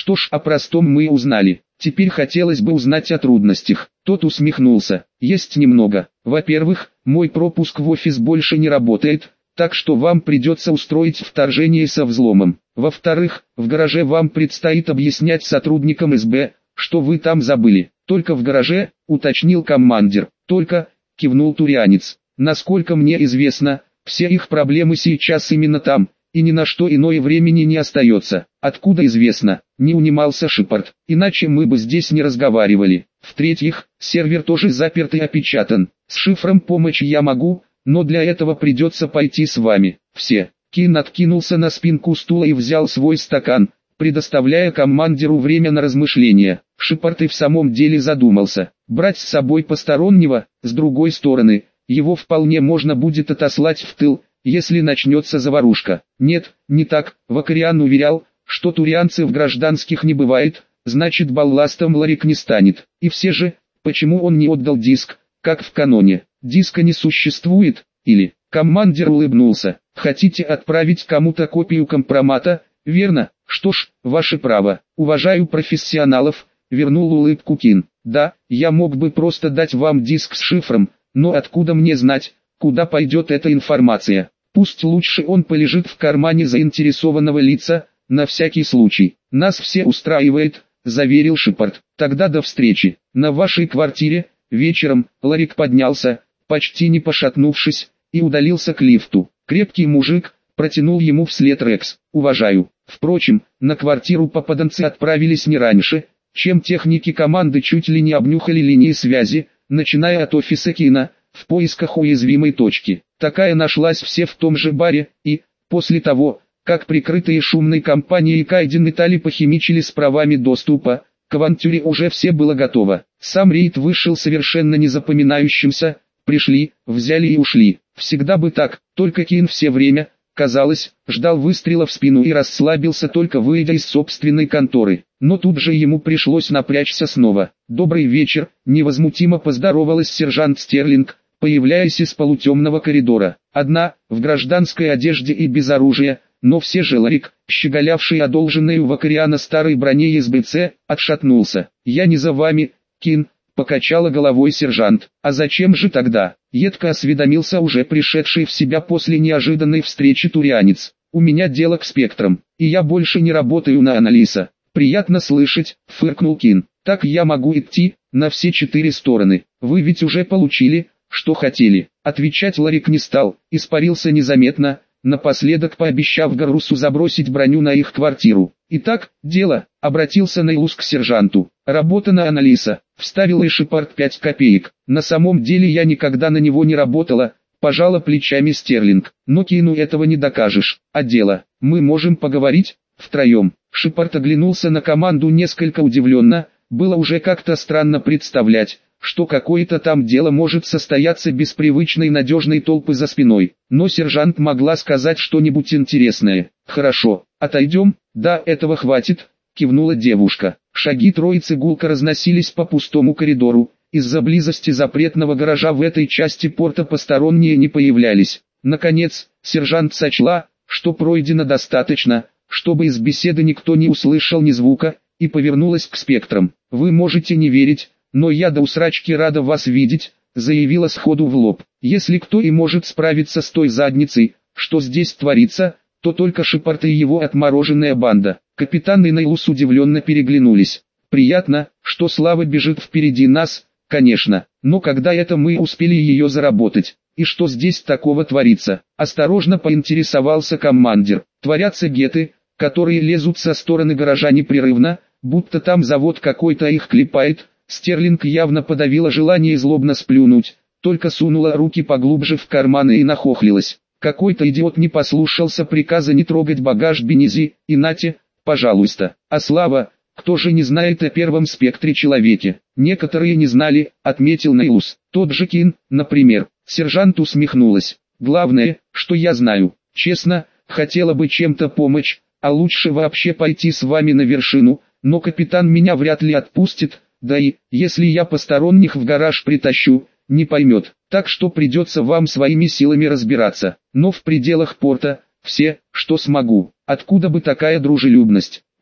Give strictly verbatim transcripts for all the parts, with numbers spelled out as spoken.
Что ж, о простом мы узнали. Теперь хотелось бы узнать о трудностях. Тот усмехнулся. Есть немного. Во-первых, мой пропуск в офис больше не работает, так что вам придется устроить вторжение со взломом. Во-вторых, в гараже вам предстоит объяснять сотрудникам эс бэ, что вы там забыли. Только в гараже, уточнил командир. Только, кивнул турианец. Насколько мне известно, все их проблемы сейчас именно там, и ни на что иное времени не остается. Откуда известно? Не унимался Шепард. Иначе мы бы здесь не разговаривали. В-третьих, сервер тоже заперт и опечатан. С шифром помочь я могу, но для этого придется пойти с вами. Все. Кин откинулся на спинку стула и взял свой стакан, предоставляя командиру время на размышления. Шепард и в самом деле задумался. Брать с собой постороннего, с другой стороны, его вполне можно будет отослать в тыл, если начнется заварушка. Нет, не так. Вакариан уверял, что турианцев гражданских не бывает, значит балластом Ларик не станет. И все же, почему он не отдал диск, как в каноне? Диска не существует, или... Командир улыбнулся. Хотите отправить кому-то копию компромата, верно? Что ж, ваше право. Уважаю профессионалов, вернул улыбку Кин. Да, я мог бы просто дать вам диск с шифром, но откуда мне знать, куда пойдет эта информация? Пусть лучше он полежит в кармане заинтересованного лица, на всякий случай. Нас все устраивает, заверил Шепард. Тогда до встречи. На вашей квартире, вечером. Ларик поднялся, почти не пошатнувшись, и удалился к лифту. Крепкий мужик, протянул ему вслед Рекс. Уважаю. Впрочем, на квартиру попаданцы отправились не раньше, чем техники команды чуть ли не обнюхали линии связи, начиная от офиса Кина, в поисках уязвимой точки. Такая нашлась все в том же баре, и, после того, как прикрытые шумной компанией Кайден и Тали похимичили с правами доступа, к авантюре уже все было готово. Сам рейд вышел совершенно незапоминающимся, пришли, взяли и ушли. Всегда бы так, только Кин все время, казалось, ждал выстрела в спину и расслабился только выйдя из собственной конторы. Но тут же ему пришлось напрячься снова. «Добрый вечер», — невозмутимо поздоровалась сержант Стерлинг, появляясь из полутемного коридора. Одна, в гражданской одежде и без оружия, но все же Ларик, щеголявший одолженной у Вакариана старой броне из бэ цэ, отшатнулся. «Я не за вами, Кин», — покачала головой сержант. «А зачем же тогда?» — едко осведомился уже пришедший в себя после неожиданной встречи турианец. «У меня дело к спектрам, и я больше не работаю на Аналиса». «Приятно слышать», — фыркнул Кин. «Так я могу идти, на все четыре стороны. Вы ведь уже получили, что хотели». Отвечать Ларик не стал, испарился незаметно, напоследок пообещав Гаррусу забросить броню на их квартиру. «Итак, дело», — обратился Нейлус к сержанту. «Работа на Аналиса», — вставил и Шепард пять копеек. «На самом деле я никогда на него не работала», — пожала плечами Стерлинг. «Но Кину этого не докажешь. А дело, мы можем поговорить, втроем». Шепард оглянулся на команду несколько удивленно, было уже как-то странно представлять, что какое-то там дело может состояться без привычной надежной толпы за спиной. Но сержант могла сказать что-нибудь интересное. «Хорошо, отойдем?» «Да, этого хватит», — кивнула девушка. Шаги троицы гулко разносились по пустому коридору. Из-за близости запретного гаража в этой части порта посторонние не появлялись. Наконец, сержант сочла, что пройдено достаточно, чтобы из беседы никто не услышал ни звука, и повернулась к спектрам. «Вы можете не верить, но я до усрачки рада вас видеть», — заявила сходу в лоб. «Если кто и может справиться с той задницей, что здесь творится, то только Шепард и его отмороженная банда». Капитан и Нейлус удивленно переглянулись. «Приятно, что слава бежит впереди нас, конечно, но когда это мы успели ее заработать? И что здесь такого творится?» Осторожно поинтересовался командир. «Творятся геты, которые лезут со стороны гаража непрерывно, будто там завод какой-то их клепает». Стерлинг явно подавила желание злобно сплюнуть, только сунула руки поглубже в карманы и нахохлилась. Какой-то идиот не послушался приказа не трогать багаж Бенези, и нате, пожалуйста. А Слава, кто же не знает о первом спектре человеке? Некоторые не знали, отметил Нейлус. Тот же Кин, например. Сержант усмехнулась. Главное, что я знаю. Честно, хотела бы чем-то помочь, а лучше вообще пойти с вами на вершину, но капитан меня вряд ли отпустит. Да и, если я посторонних в гараж притащу, не поймет, так что придется вам своими силами разбираться. Но в пределах порта, все, что смогу. Откуда бы такая дружелюбность?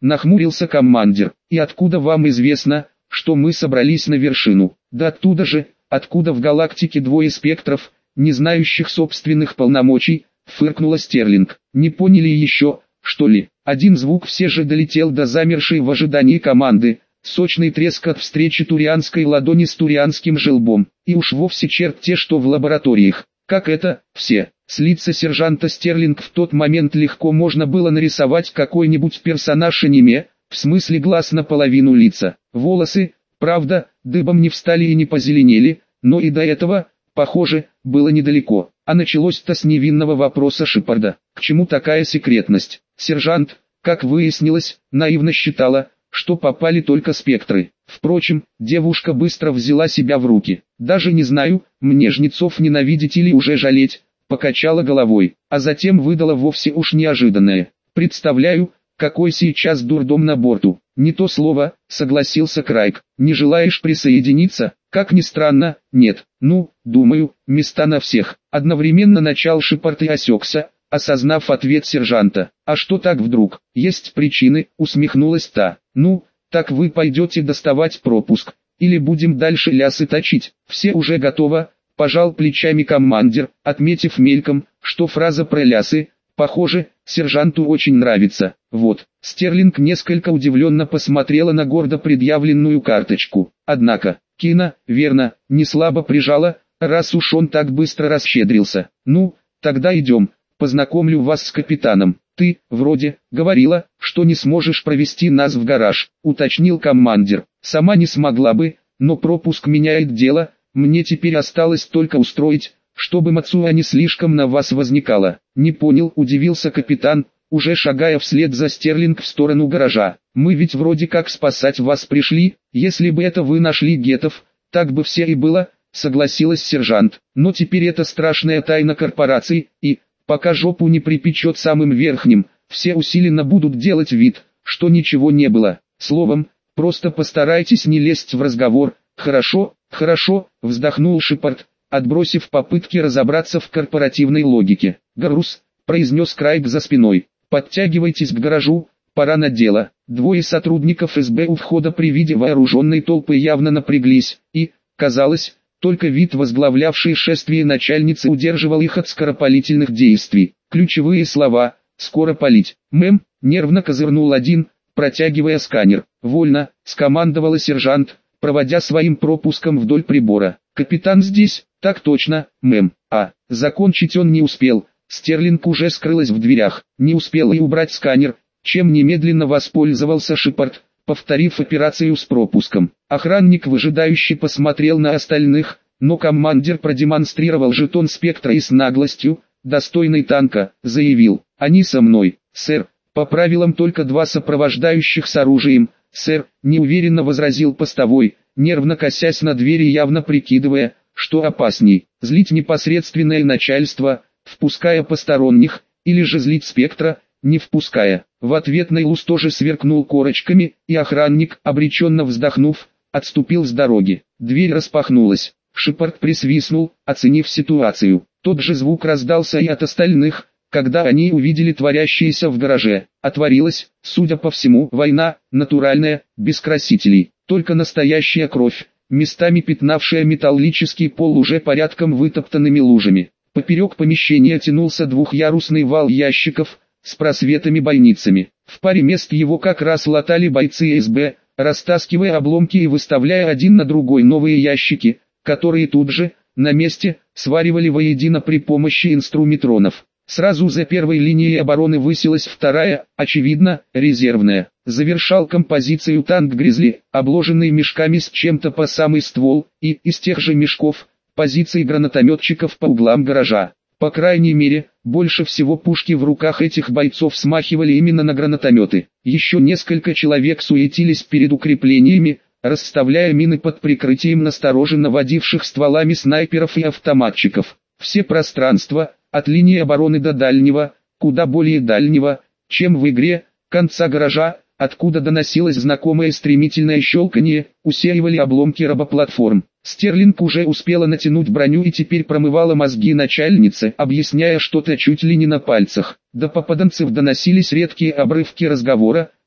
нахмурился командир. И откуда вам известно, что мы собрались на вершину? Да оттуда же, откуда в галактике двое спектров, не знающих собственных полномочий, фыркнула Стерлинг. Не поняли еще, что ли? Один звук все же долетел до замершей в ожидании команды. Сочный треск от встречи турианской ладони с турианским желбом. И уж вовсе черт те, что в лабораториях. Как это, все? С лица сержанта Стерлинг в тот момент легко можно было нарисовать какой-нибудь персонаж аниме, в смысле глаз наполовину лица. Волосы, правда, дыбом не встали и не позеленели, но и до этого, похоже, было недалеко. А началось-то с невинного вопроса Шепарда. К чему такая секретность? Сержант, как выяснилось, наивно считала, что попали только спектры. Впрочем, девушка быстро взяла себя в руки. Даже не знаю, мне жнецов ненавидеть или уже жалеть, покачала головой, а затем выдала вовсе уж неожиданное. Представляю, какой сейчас дурдом на борту. Не то слово, согласился Крайг. Не желаешь присоединиться? Как ни странно, нет. Ну, думаю, места на всех. Одновременно начал Шепард и осекся, осознав ответ сержанта. А что так вдруг? Есть причины, усмехнулась та. Ну, так вы пойдете доставать пропуск, или будем дальше лясы точить? Все уже готово, пожал плечами командир, отметив мельком, что фраза про лясы, похоже, сержанту очень нравится. Вот, Стерлинг несколько удивленно посмотрела на гордо предъявленную карточку. Однако, Кина, верно, не слабо прижала, раз уж он так быстро расщедрился. Ну, тогда идем, познакомлю вас с капитаном. Ты, вроде, говорила, что не сможешь провести нас в гараж, уточнил командир. Сама не смогла бы, но пропуск меняет дело, мне теперь осталось только устроить, чтобы Мацуа не слишком на вас возникала. Не понял, удивился капитан, уже шагая вслед за Стерлинг в сторону гаража. Мы ведь вроде как спасать вас пришли, если бы это вы нашли гетов, так бы все и было, согласилась сержант. Но теперь это страшная тайна корпораций, и, пока жопу не припечет самым верхним, все усиленно будут делать вид, что ничего не было. Словом, просто постарайтесь не лезть в разговор. Хорошо, хорошо, вздохнул Шепард, отбросив попытки разобраться в корпоративной логике. Гарус, произнес Крайг за спиной, подтягивайтесь к гаражу, пора на дело. Двое сотрудников эс бэ у входа при виде вооруженной толпы явно напряглись, и, казалось, только вид возглавлявшей шествие начальницы удерживал их от скоропалительных действий. Ключевые слова «скоро палить». «Мэм», нервно козырнул один, протягивая сканер. «Вольно», скомандовала сержант, проводя своим пропуском вдоль прибора. «Капитан здесь?» «Так точно, мэм». А, закончить он не успел. Стерлинг уже скрылась в дверях. Не успел и убрать сканер, чем немедленно воспользовался Шепард, повторив операцию с пропуском. Охранник выжидающе посмотрел на остальных, но командир продемонстрировал жетон спектра и с наглостью, достойной танка, заявил: «Они со мной, сэр, по правилам только два сопровождающих с оружием». «Сэр», неуверенно возразил постовой, нервно косясь на двери, явно прикидывая, что опасней, злить непосредственное начальство, впуская посторонних, или же злить спектра, не впуская. В ответ Нейлус тоже сверкнул корочками, и охранник, обреченно вздохнув, отступил с дороги. Дверь распахнулась. Шепард присвистнул, оценив ситуацию. Тот же звук раздался и от остальных, когда они увидели творящееся в гараже. Отворилась, судя по всему, война, натуральная, без красителей. Только настоящая кровь, местами пятнавшая металлический пол уже порядком вытоптанными лужами. Поперек помещения тянулся двухъярусный вал ящиков, с просветами-бойницами. В паре мест его как раз латали бойцы эс бэ, растаскивая обломки и выставляя один на другой новые ящики, которые тут же, на месте, сваривали воедино при помощи инструментронов. Сразу за первой линией обороны высилась вторая, очевидно, резервная. Завершал композицию танк «Гризли», обложенный мешками с чем-то по самый ствол, и, из тех же мешков, позиции гранатометчиков по углам гаража. По крайней мере, больше всего пушки в руках этих бойцов смахивали именно на гранатометы. Еще несколько человек суетились перед укреплениями, расставляя мины под прикрытием настороженно водивших стволами снайперов и автоматчиков. Все пространства, от линии обороны до дальнего, куда более дальнего, чем в игре, конца гаража, откуда доносилось знакомое стремительное щелканье, усеивали обломки робоплатформ. Стерлинг уже успела натянуть броню и теперь промывала мозги начальнице, объясняя что-то чуть ли не на пальцах. До попаданцев доносились редкие обрывки разговора,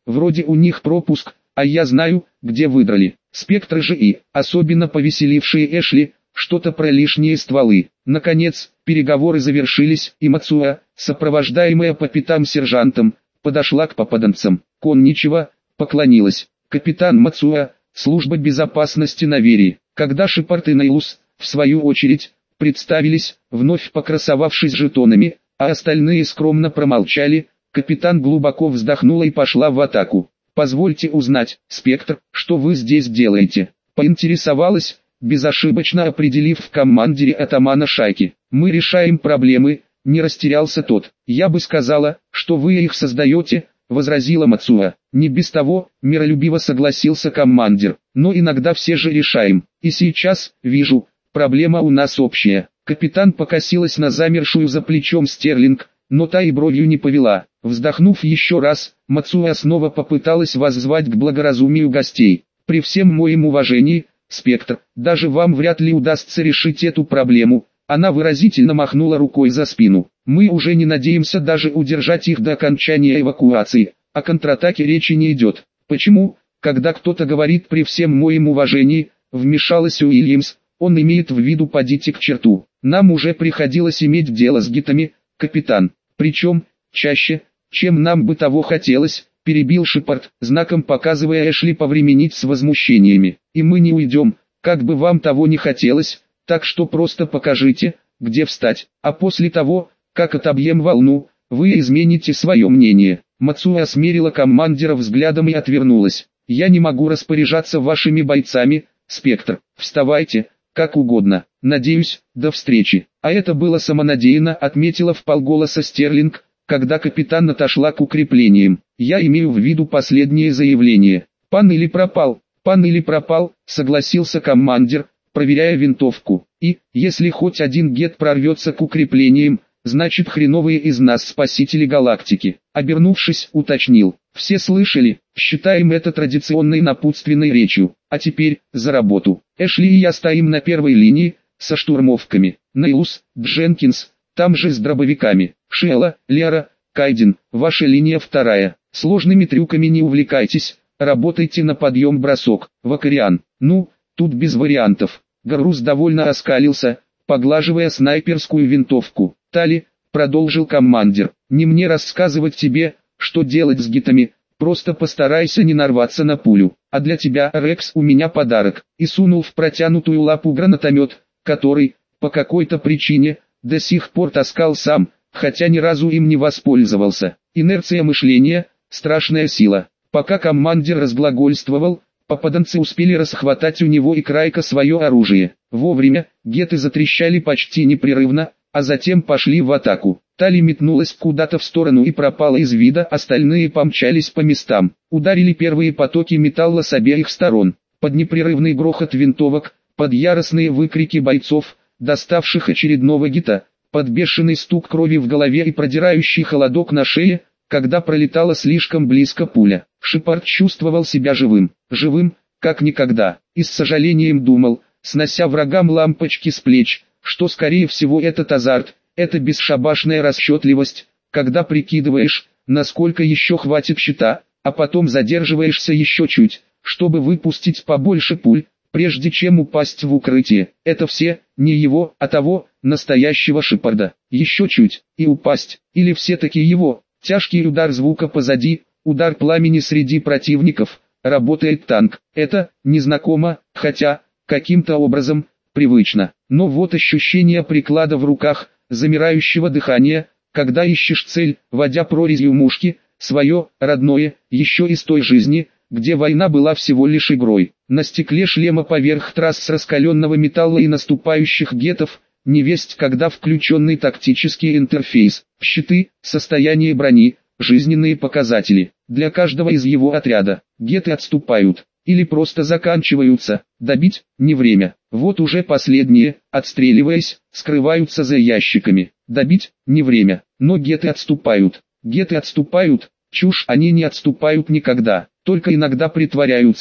вроде у них пропуск, а я знаю, где выдрали. Спектры же и, особенно повеселившие Эшли, что-то про лишние стволы. Наконец, переговоры завершились, и Мацуа, сопровождаемая по пятам сержантом, подошла к попаданцам. Конничева, поклонилась. Капитан Мацуа, служба безопасности Наверии. Когда Шепард и Нейлус, в свою очередь, представились, вновь покрасовавшись жетонами, а остальные скромно промолчали, капитан глубоко вздохнула и пошла в атаку. «Позвольте узнать, Спектр, что вы здесь делаете?» Поинтересовалась, безошибочно определив в командире атамана шайки. «Мы решаем проблемы», — не растерялся тот. «Я бы сказала, что вы их создаете», — возразила Мацуа. «Не без того», — миролюбиво согласился командир. «Но иногда все же решаем. И сейчас, вижу, проблема у нас общая». Капитан покосилась на замершую за плечом Стерлинг, но та и бровью не повела. Вздохнув еще раз, Мацуа снова попыталась воззвать к благоразумию гостей. «При всем моем уважении, Спектр, даже вам вряд ли удастся решить эту проблему». Она выразительно махнула рукой за спину. «Мы уже не надеемся даже удержать их до окончания эвакуации. О контратаке речи не идет». «Почему, когда кто-то говорит при всем моем уважении», вмешалась Уильямс, «он имеет в виду подите к черту. Нам уже приходилось иметь дело с гитами, капитан. Причем, чаще, чем нам бы того хотелось», перебил Шепард, знаком показывая Эшли повременить с возмущениями. «И мы не уйдем, как бы вам того не хотелось, так что просто покажите, где встать, а после того, как отобьем волну, вы измените свое мнение». Мацуа осмерила командира взглядом и отвернулась. «Я не могу распоряжаться вашими бойцами, Спектр. Вставайте, как угодно. Надеюсь, до встречи». «А это было самонадеянно», отметила вполголоса Стерлинг, когда капитан отошла к укреплениям. «Я имею в виду последнее заявление. Пан или пропал?» «Пан или пропал», согласился командир, проверяя винтовку. «И, если хоть один гет прорвется к укреплениям, значит хреновые из нас спасители галактики». Обернувшись, уточнил. «Все слышали, считаем это традиционной напутственной речью. А теперь, за работу. Эшли и я стоим на первой линии, со штурмовками. Нейлус, Дженкинс, там же с дробовиками. Шелла, Лера, Кайден, ваша линия вторая. Сложными трюками не увлекайтесь, работайте на подъем-бросок. Вакариан, ну, тут без вариантов». Гаррус довольно оскалился, поглаживая снайперскую винтовку. «Тали», продолжил командир, «не мне рассказывать тебе, что делать с гитами, просто постарайся не нарваться на пулю. А для тебя, Рекс, у меня подарок». И сунул в протянутую лапу гранатомет, который, по какой-то причине, до сих пор таскал сам, хотя ни разу им не воспользовался. Инерция мышления – страшная сила. Пока командир разглагольствовал, попаданцы успели расхватать у него и Крайка свое оружие. Вовремя, геты затрещали почти непрерывно, а затем пошли в атаку. Тали метнулась куда-то в сторону и пропала из вида, остальные помчались по местам. Ударили первые потоки металла с обеих сторон. Под непрерывный грохот винтовок, под яростные выкрики бойцов, доставших очередного гита, под бешеный стук крови в голове и продирающий холодок на шее, когда пролетала слишком близко пуля. Шепард чувствовал себя живым, живым, как никогда, и с сожалением думал, снося врагам лампочки с плеч, что скорее всего этот азарт, это бесшабашная расчетливость, когда прикидываешь, насколько еще хватит щита, а потом задерживаешься еще чуть, чтобы выпустить побольше пуль, прежде чем упасть в укрытие. Это все, не его, а того, настоящего Шепарда. Еще чуть, и упасть, или все-таки его. Тяжкий удар звука позади, удар пламени среди противников, работает танк. Это, незнакомо, хотя, каким-то образом, привычно. Но вот ощущение приклада в руках, замирающего дыхания, когда ищешь цель, водя прорезью мушки, свое, родное, еще из той жизни, где война была всего лишь игрой. На стекле шлема поверх трасс раскаленного металла и наступающих гетов, невесть когда включенный тактический интерфейс, щиты, состояние брони, жизненные показатели. Для каждого из его отряда, геты отступают, или просто заканчиваются, добить, не время. Вот уже последние, отстреливаясь, скрываются за ящиками. Добить, не время, но геты отступают. Геты отступают, чушь, они не отступают никогда, только иногда притворяются,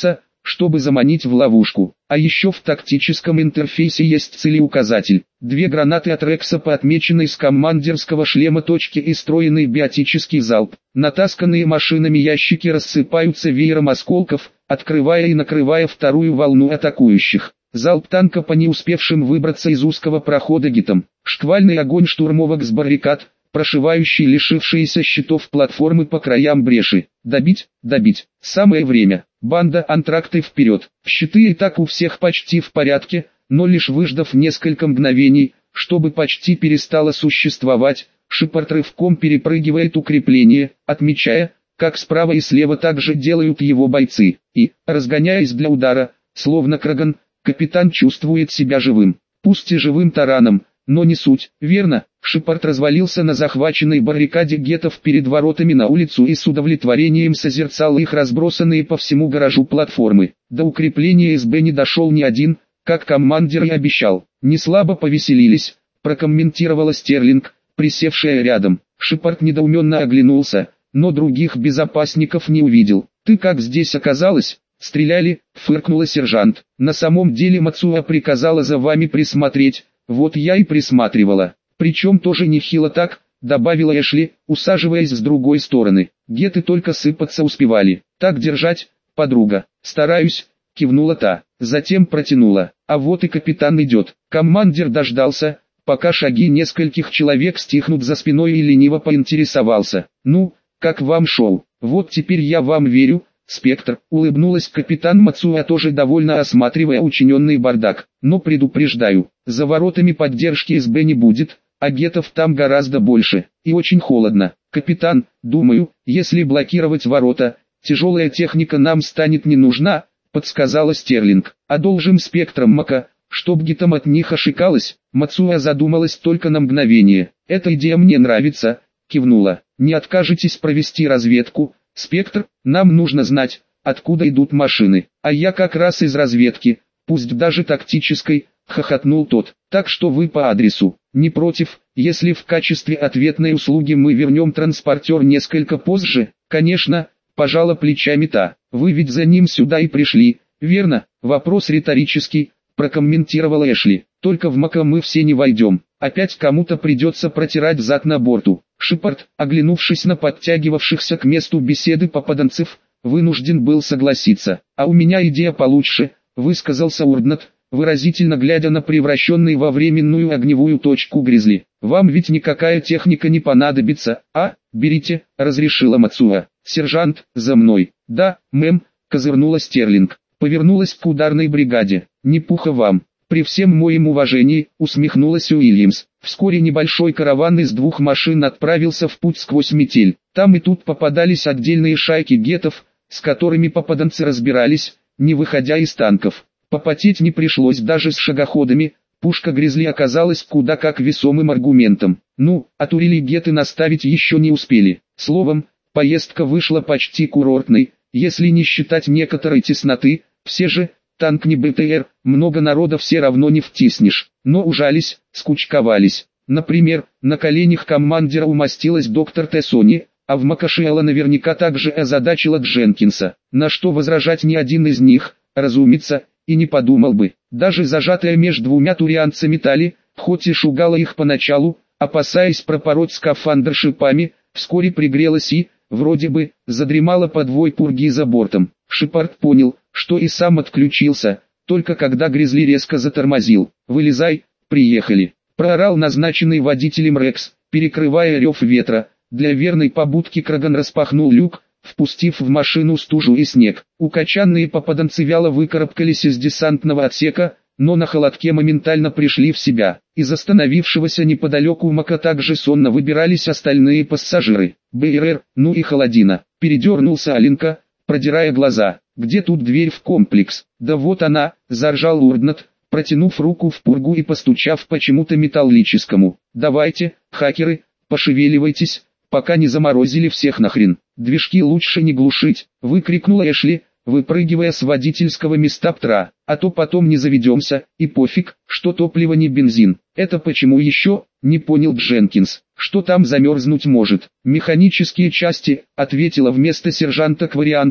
чтобы заманить в ловушку. А еще в тактическом интерфейсе есть целеуказатель. Две гранаты от Рекса по отмеченной с командирского шлема точке и стройный биотический залп. Натасканные машинами ящики рассыпаются веером осколков, открывая и накрывая вторую волну атакующих. Залп танка по не успевшим выбраться из узкого прохода гитам. Шквальный огонь штурмовок с баррикад, прошивающий лишившиеся щитов платформы по краям бреши. Добить, добить. Самое время. Банда антракты вперед. Щиты и так у всех почти в порядке, но лишь выждав несколько мгновений, чтобы почти перестало существовать, Шепард рывком перепрыгивает укрепление, отмечая, как справа и слева также делают его бойцы, и, разгоняясь для удара, словно краган, капитан чувствует себя живым. Пусть и живым тараном, но не суть, верно? Шепард развалился на захваченной баррикаде геттов перед воротами на улицу и с удовлетворением созерцал их разбросанные по всему гаражу платформы. До укрепления СБ не дошел ни один, как командир и обещал. Не слабо повеселились, прокомментировала Стерлинг, присевшая рядом. Шепард недоуменно оглянулся, но других безопасников не увидел. «Ты как здесь оказалась?» «Стреляли», — фыркнула сержант. «На самом деле Мацуа приказала за вами присмотреть, вот я и присматривала. Причем тоже нехило так», — добавила Эшли, усаживаясь с другой стороны. «Гетты только сыпаться успевали. Так держать, подруга». «Стараюсь», — кивнула та. Затем протянула. «А вот и капитан идет». Командир дождался, пока шаги нескольких человек стихнут за спиной, и лениво поинтересовался. «Ну, как вам шоу? Вот теперь я вам верю». «Спектр», — улыбнулась капитан Мацуа, тоже довольно осматривая учиненный бардак. «Но предупреждаю, за воротами поддержки СБ не будет, а геттов там гораздо больше, и очень холодно. Капитан, думаю, если блокировать ворота, тяжелая техника нам станет не нужна», — подсказала Стерлинг. «Одолжим спектром Мака, чтоб геттам от них ошикалось». Мацуа задумалась только на мгновение. «Эта идея мне нравится», — кивнула. «Не откажетесь провести разведку?» «Спектр, нам нужно знать, откуда идут машины, а я как раз из разведки, пусть даже тактической», — хохотнул тот. «Так что вы по адресу. Не против, если в качестве ответной услуги мы вернем транспортер несколько позже?» «Конечно», — пожала плечами та. «Вы ведь за ним сюда и пришли, верно?» «Вопрос риторический», — прокомментировала Эшли. «Только в Мака мы все не войдем. Опять кому-то придется протирать зад на борту». Шепард, оглянувшись на подтягивавшихся к месту беседы попаданцев, вынужден был согласиться. «А у меня идея получше», — высказался Урднат, выразительно глядя на превращенный во временную огневую точку Гризли. «Вам ведь никакая техника не понадобится, а? Берите», — разрешила Мацуа. «Сержант, за мной». «Да, мэм», — козырнула Стерлинг. Повернулась к ударной бригаде. «Не пуха вам». «При всем моем уважении», — усмехнулась Уильямс. Вскоре небольшой караван из двух машин отправился в путь сквозь метель. Там и тут попадались отдельные шайки геттов, с которыми попаданцы разбирались, не выходя из танков. Попотеть не пришлось даже с шагоходами, пушка Гризли оказалась куда как весомым аргументом. Ну, а турели гетты наставить еще не успели. Словом, поездка вышла почти курортной, если не считать некоторой тесноты. Все же, танк не БТР, много народа все равно не втиснешь. Но ужались, скучковались. Например, на коленях командира умостилась доктор Тессони, а в Макашиэла наверняка также озадачила Дженкинса. На что возражать ни один из них, разумеется, и не подумал бы. Даже зажатая между двумя турианцами Тали, хоть и шугала их поначалу, опасаясь пропороть скафандр шипами, вскоре пригрелась и, вроде бы, задремала под вой пурги за бортом. Шепард понял, что и сам отключился, только когда Гризли резко затормозил. «Вылезай, приехали», — проорал назначенный водителем Рекс, перекрывая рев ветра. Для верной побудки Краган распахнул люк, впустив в машину стужу и снег. Укачанные попаданцы вяло выкарабкались из десантного отсека, но на холодке моментально пришли в себя. Из остановившегося неподалеку Мака также сонно выбирались остальные пассажиры. «БРР, ну и холодина», — передернулся Аленка, продирая глаза. «Где тут дверь в комплекс?» «Да вот она», — заржал Урднат, протянув руку в пургу и постучав почему-то металлическому. «Давайте, хакеры, пошевеливайтесь, пока не заморозили всех нахрен. Движки лучше не глушить», — выкрикнула Эшли, выпрыгивая с водительского места птра. «А то потом не заведемся, и пофиг, что топливо не бензин». «Это почему еще?» — не понял Дженкинс. «Что там замерзнуть может?» «Механические части», — ответила вместо сержанта Кварианка,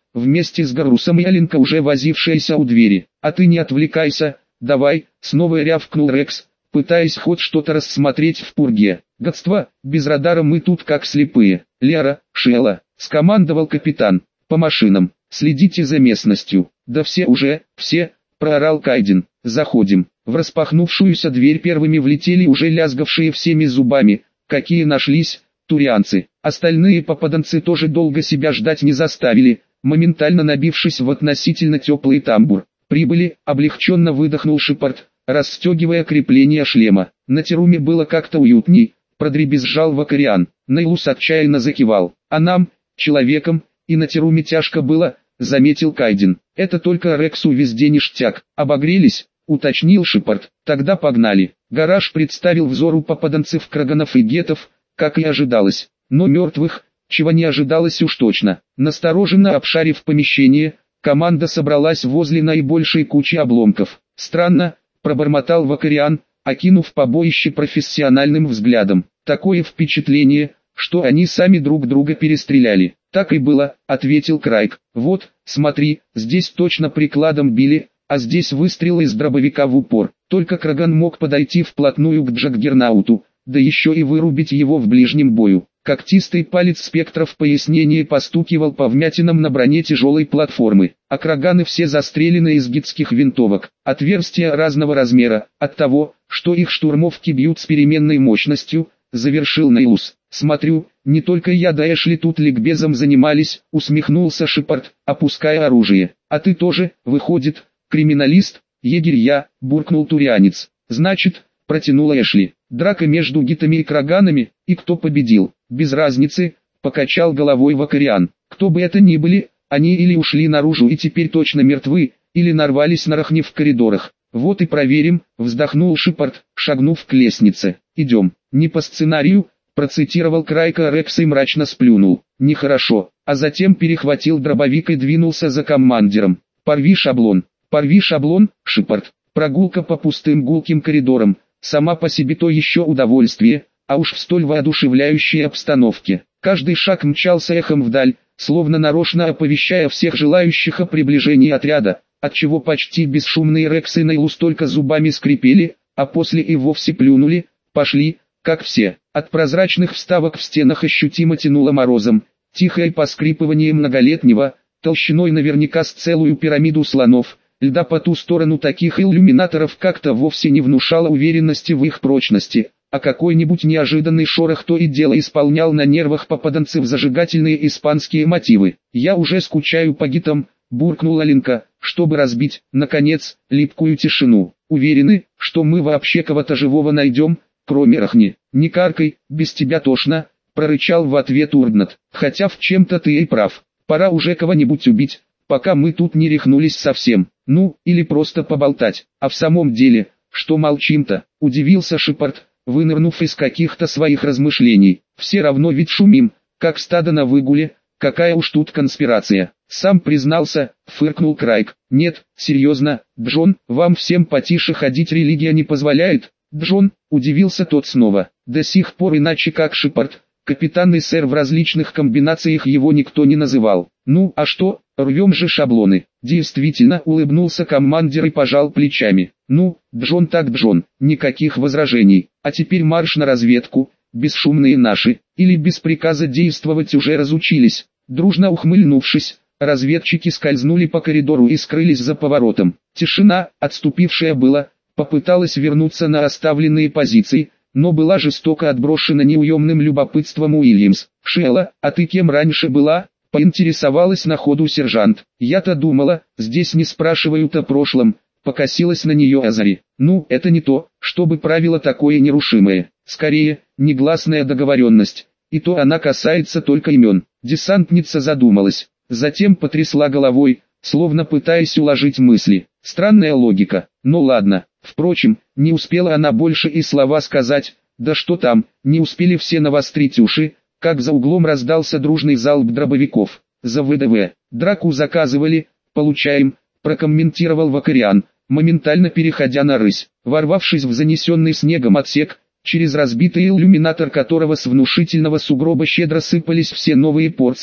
вместе с Гарусом и Аленка, уже возившаяся у двери. «А ты не отвлекайся, давай», снова рявкнул Рекс, пытаясь хоть что-то рассмотреть в пурге. «Гадство, без радара мы тут как слепые». «Лера, Шелла», — скомандовал капитан, — «по машинам, следите за местностью». «Да все уже, все», — проорал Кайден. «Заходим». В распахнувшуюся дверь первыми влетели уже лязгавшие всеми зубами, какие нашлись, турианцы. Остальные попаданцы тоже долго себя ждать не заставили, моментально набившись в относительно теплый тамбур. «Прибыли», — облегченно выдохнул Шепард, расстегивая крепление шлема. «На Теруме было как-то уютней», — продребезжал Вакариан. Нейлус отчаянно закивал. «А нам, человекам, и на Теруме тяжко было», — заметил Кайден. «Это только Рексу везде ништяк. Обогрелись?» — уточнил Шепард. «Тогда погнали». Гараж представил взору попаданцев Краганов и Гетов, как и ожидалось. Но мертвых, чего не ожидалось уж точно. Настороженно обшарив помещение, команда собралась возле наибольшей кучи обломков. «Странно», — пробормотал Вакариан, окинув побоище профессиональным взглядом. «Такое впечатление, что они сами друг друга перестреляли». «Так и было», — ответил Крайк. «Вот, смотри, здесь точно прикладом били, а здесь выстрел из дробовика в упор. Только Краган мог подойти вплотную к Джаггернауту, да еще и вырубить его в ближнем бою». Когтистый палец спектра в пояснении постукивал по вмятинам на броне тяжелой платформы, а краганы все застрелены из гидских винтовок. Отверстия разного размера, от того, что их штурмовки бьют с переменной мощностью, завершил Нейлус. «Смотрю, не только я да Эшли тут ликбезом занимались», — усмехнулся Шепард, опуская оружие. «А ты тоже, выходит, криминалист?» «Егерь я», — буркнул турианец. «Значит», — протянула Эшли, — «драка между гитами и краганами, и кто победил?» «Без разницы», — покачал головой Вакариан. «Кто бы это ни были, они или ушли наружу и теперь точно мертвы, или нарвались на рахни в коридорах. Вот и проверим», — вздохнул Шепард, шагнув к лестнице. «Идем». «Не по сценарию», — процитировал Крайка Рекс и мрачно сплюнул. «Нехорошо», а затем перехватил дробовик и двинулся за командиром. «Порви шаблон, порви шаблон, Шепард». Прогулка по пустым гулким коридорам, сама по себе то еще удовольствие, а уж в столь воодушевляющей обстановке. Каждый шаг мчался эхом вдаль, словно нарочно оповещая всех желающих о приближении отряда, отчего почти бесшумные Рекс и Нейлус только зубами скрипели, а после и вовсе плюнули. «Пошли», как все. От прозрачных вставок в стенах ощутимо тянуло морозом, тихое поскрипывание многолетнего, толщиной наверняка с целую пирамиду слонов, льда по ту сторону таких иллюминаторов как-то вовсе не внушало уверенности в их прочности, а какой-нибудь неожиданный шорох то и дело исполнял на нервах попаданцев зажигательные испанские мотивы. «Я уже скучаю по гитам», — буркнула Аленка, чтобы разбить, наконец, липкую тишину. «Уверены, что мы вообще кого-то живого найдем, кроме Рахни?» «Не каркай, без тебя тошно», — прорычал в ответ Урднат. «Хотя в чем-то ты и прав, пора уже кого-нибудь убить, пока мы тут не рехнулись совсем. Ну, или просто поболтать. А в самом деле, что молчим-то?» — удивился Шепард, вынырнув из каких-то своих размышлений. «Все равно ведь шумим, как стадо на выгуле, какая уж тут конспирация». «Сам признался», — фыркнул Крайк. «Нет, серьезно, Джон, вам всем потише ходить религия не позволяет?» «Джон», — удивился тот снова, — «до сих пор иначе как Шепард, капитан и сэр в различных комбинациях его никто не называл». «Ну, а что, рвем же шаблоны». Действительно, улыбнулся командир и пожал плечами. «Ну, Джон так Джон, никаких возражений. А теперь марш на разведку, бесшумные наши, или без приказа действовать уже разучились». Дружно ухмыльнувшись, разведчики скользнули по коридору и скрылись за поворотом. Тишина, отступившая была, попыталась вернуться на оставленные позиции, но была жестоко отброшена неуемным любопытством Уильямс. «Шелла, а ты кем раньше была?» — поинтересовалась на ходу сержант. «Я-то думала, здесь не спрашивают о прошлом», — покосилась на нее Азари. «Ну, это не то, чтобы правило такое нерушимое. Скорее, негласная договоренность. И то она касается только имен». Десантница задумалась, затем потрясла головой, словно пытаясь уложить мысли. Странная логика, но ладно. Впрочем, не успела она больше и слова сказать, да что там, не успели все навострить уши, как за углом раздался дружный залп дробовиков. «За ВДВ. Драку заказывали, получаем», — прокомментировал Вакариан, моментально переходя на рысь. Ворвавшись в занесенный снегом отсек, через разбитый иллюминатор которого с внушительного сугроба щедро сыпались все новые порции,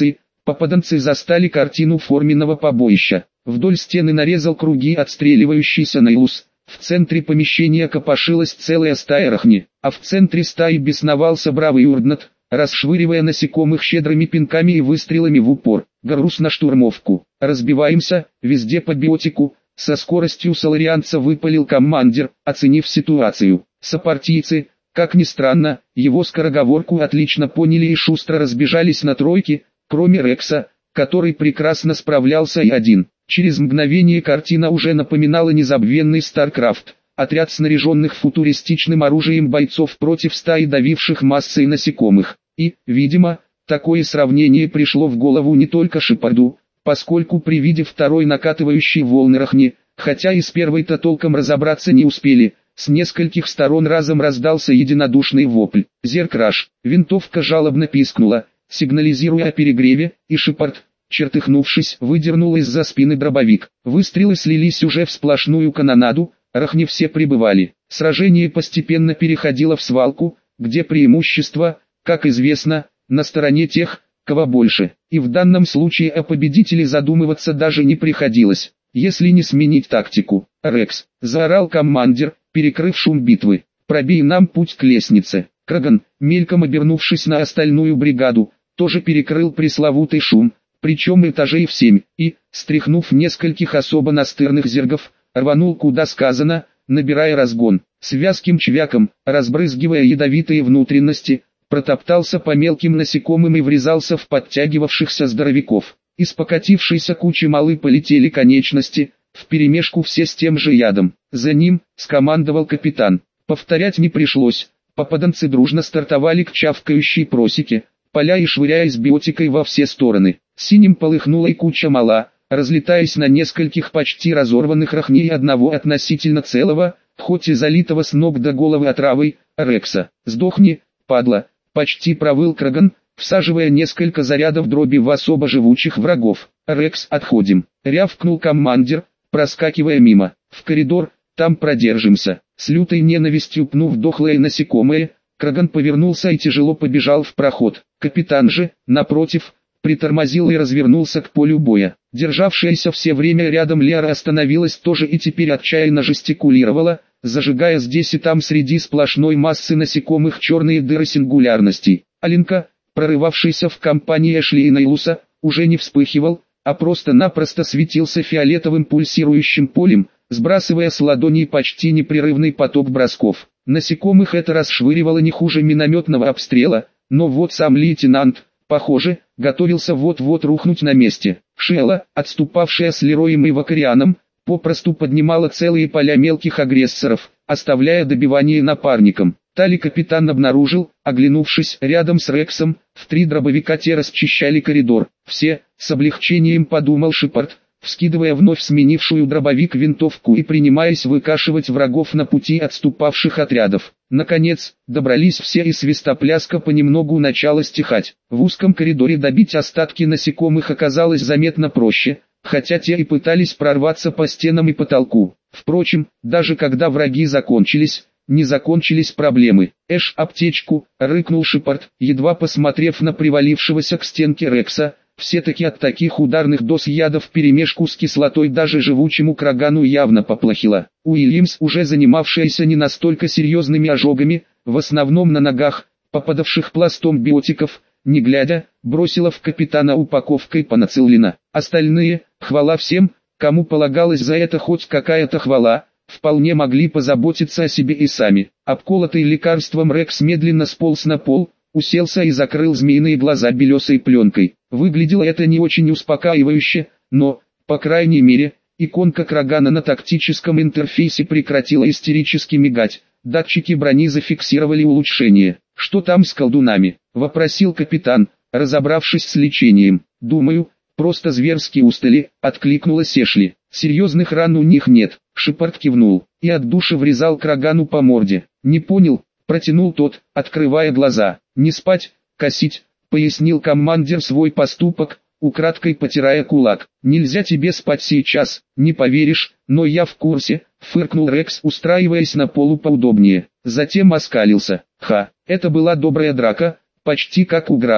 Попаданцы застали картину форменного побоища. Вдоль стены нарезал круги отстреливающийся Наилус. В центре помещения копошилась целая стая рахни, а в центре стаи бесновался бравый Урднат, расшвыривая насекомых щедрыми пинками и выстрелами в упор. Груз на штурмовку. Разбиваемся, везде по биотику. Со скоростью соларианца выпалил командир, оценив ситуацию. Сопартийцы, как ни странно, его скороговорку отлично поняли и шустро разбежались на тройки, кроме Рекса, который прекрасно справлялся и один. Через мгновение картина уже напоминала незабвенный StarCraft, отряд снаряженных футуристичным оружием бойцов против стаи давивших массой насекомых. И, видимо, такое сравнение пришло в голову не только Шепарду, поскольку при виде второй накатывающей волны рахни, хотя и с первой-то толком разобраться не успели, с нескольких сторон разом раздался единодушный вопль. Зеркраш, винтовка жалобно пискнула, сигнализируя о перегреве, и Шепард, чертыхнувшись, выдернул из-за спины дробовик. Выстрелы слились уже в сплошную канонаду, рахни все прибывали. Сражение постепенно переходило в свалку, где преимущество, как известно, на стороне тех, кого больше. И в данном случае о победителе задумываться даже не приходилось, если не сменить тактику. «Рекс», — заорал командир, перекрыв шум битвы, — «пробей нам путь к лестнице». Краган, мельком обернувшись на остальную бригаду, тоже перекрыл пресловутый шум, причем этажей в семь, и, стряхнув нескольких особо настырных зергов, рванул куда сказано, набирая разгон. С вязким чвяком, разбрызгивая ядовитые внутренности, протоптался по мелким насекомым и врезался в подтягивавшихся здоровяков. Из покатившейся кучи малы полетели конечности, вперемешку все с тем же ядом. За ним, скомандовал капитан. Повторять не пришлось. Попаданцы дружно стартовали к чавкающей просеке, поля и швыряясь биотикой во все стороны. Синим полыхнула и куча мала, разлетаясь на нескольких почти разорванных рахни и одного относительно целого, хоть и залитого с ног до головы отравой, Рекса. «Сдохни, падла!» — почти провыл Краган, всаживая несколько зарядов дроби в особо живучих врагов. «Рекс, отходим!» — рявкнул командир, проскакивая мимо. «В коридор, там продержимся». С лютой ненавистью пнув дохлое насекомое, Краган повернулся и тяжело побежал в проход. Капитан же, напротив, притормозил и развернулся к полю боя. Державшаяся все время рядом Лера остановилась тоже и теперь отчаянно жестикулировала, зажигая здесь и там среди сплошной массы насекомых черные дыры сингулярностей. Аленка, прорывавшийся в компании Эшли и Наилуса, уже не вспыхивал, а просто-напросто светился фиолетовым пульсирующим полем, сбрасывая с ладоней почти непрерывный поток бросков. Насекомых это расшвыривало не хуже минометного обстрела, но вот сам лейтенант, похоже, готовился вот-вот рухнуть на месте. Шелла, отступавшая с Лероем и Вакарианом, попросту поднимала целые поля мелких агрессоров, оставляя добивание напарникам. Тали капитан обнаружил, оглянувшись рядом с Рексом, в три дробовика те расчищали коридор. Все, с облегчением подумал Шепард, вскидывая вновь сменившую дробовик винтовку и принимаясь выкашивать врагов на пути отступавших отрядов. Наконец, добрались все и свистопляска понемногу начала стихать. В узком коридоре добить остатки насекомых оказалось заметно проще, хотя те и пытались прорваться по стенам и потолку. Впрочем, даже когда враги закончились, не закончились проблемы. «Эш, аптечку!» — рыкнул Шепард, едва посмотрев на привалившегося к стенке Рекса. Все-таки от таких ударных доз ядов вперемешку с кислотой даже живучему Крагану явно поплохело. Уильямс, уже занимавшаяся не настолько серьезными ожогами, в основном на ногах, попадавших пластом биотиков, не глядя, бросила в капитана упаковкой панациллина. Остальные, хвала всем, кому полагалось за это хоть какая-то хвала, вполне могли позаботиться о себе и сами. Обколотый лекарством Рекс медленно сполз на пол, уселся и закрыл змеиные глаза белесой пленкой. Выглядело это не очень успокаивающе, но, по крайней мере, иконка Крагана на тактическом интерфейсе прекратила истерически мигать. Датчики брони зафиксировали улучшение. «Что там с колдунами?» — вопросил капитан, разобравшись с лечением. «Думаю, просто зверски устали», — откликнулась Эшли. «Серьезных ран у них нет». Шепард кивнул и от души врезал Крагану по морде. «Не понял», — протянул тот, открывая глаза. «Не спать, косить», — пояснил командир свой поступок, украдкой потирая кулак. «Нельзя тебе спать сейчас, не поверишь, но я в курсе», — фыркнул Рекс, устраиваясь на полу поудобнее. Затем оскалился. «Ха, это была добрая драка, почти как у Гранта.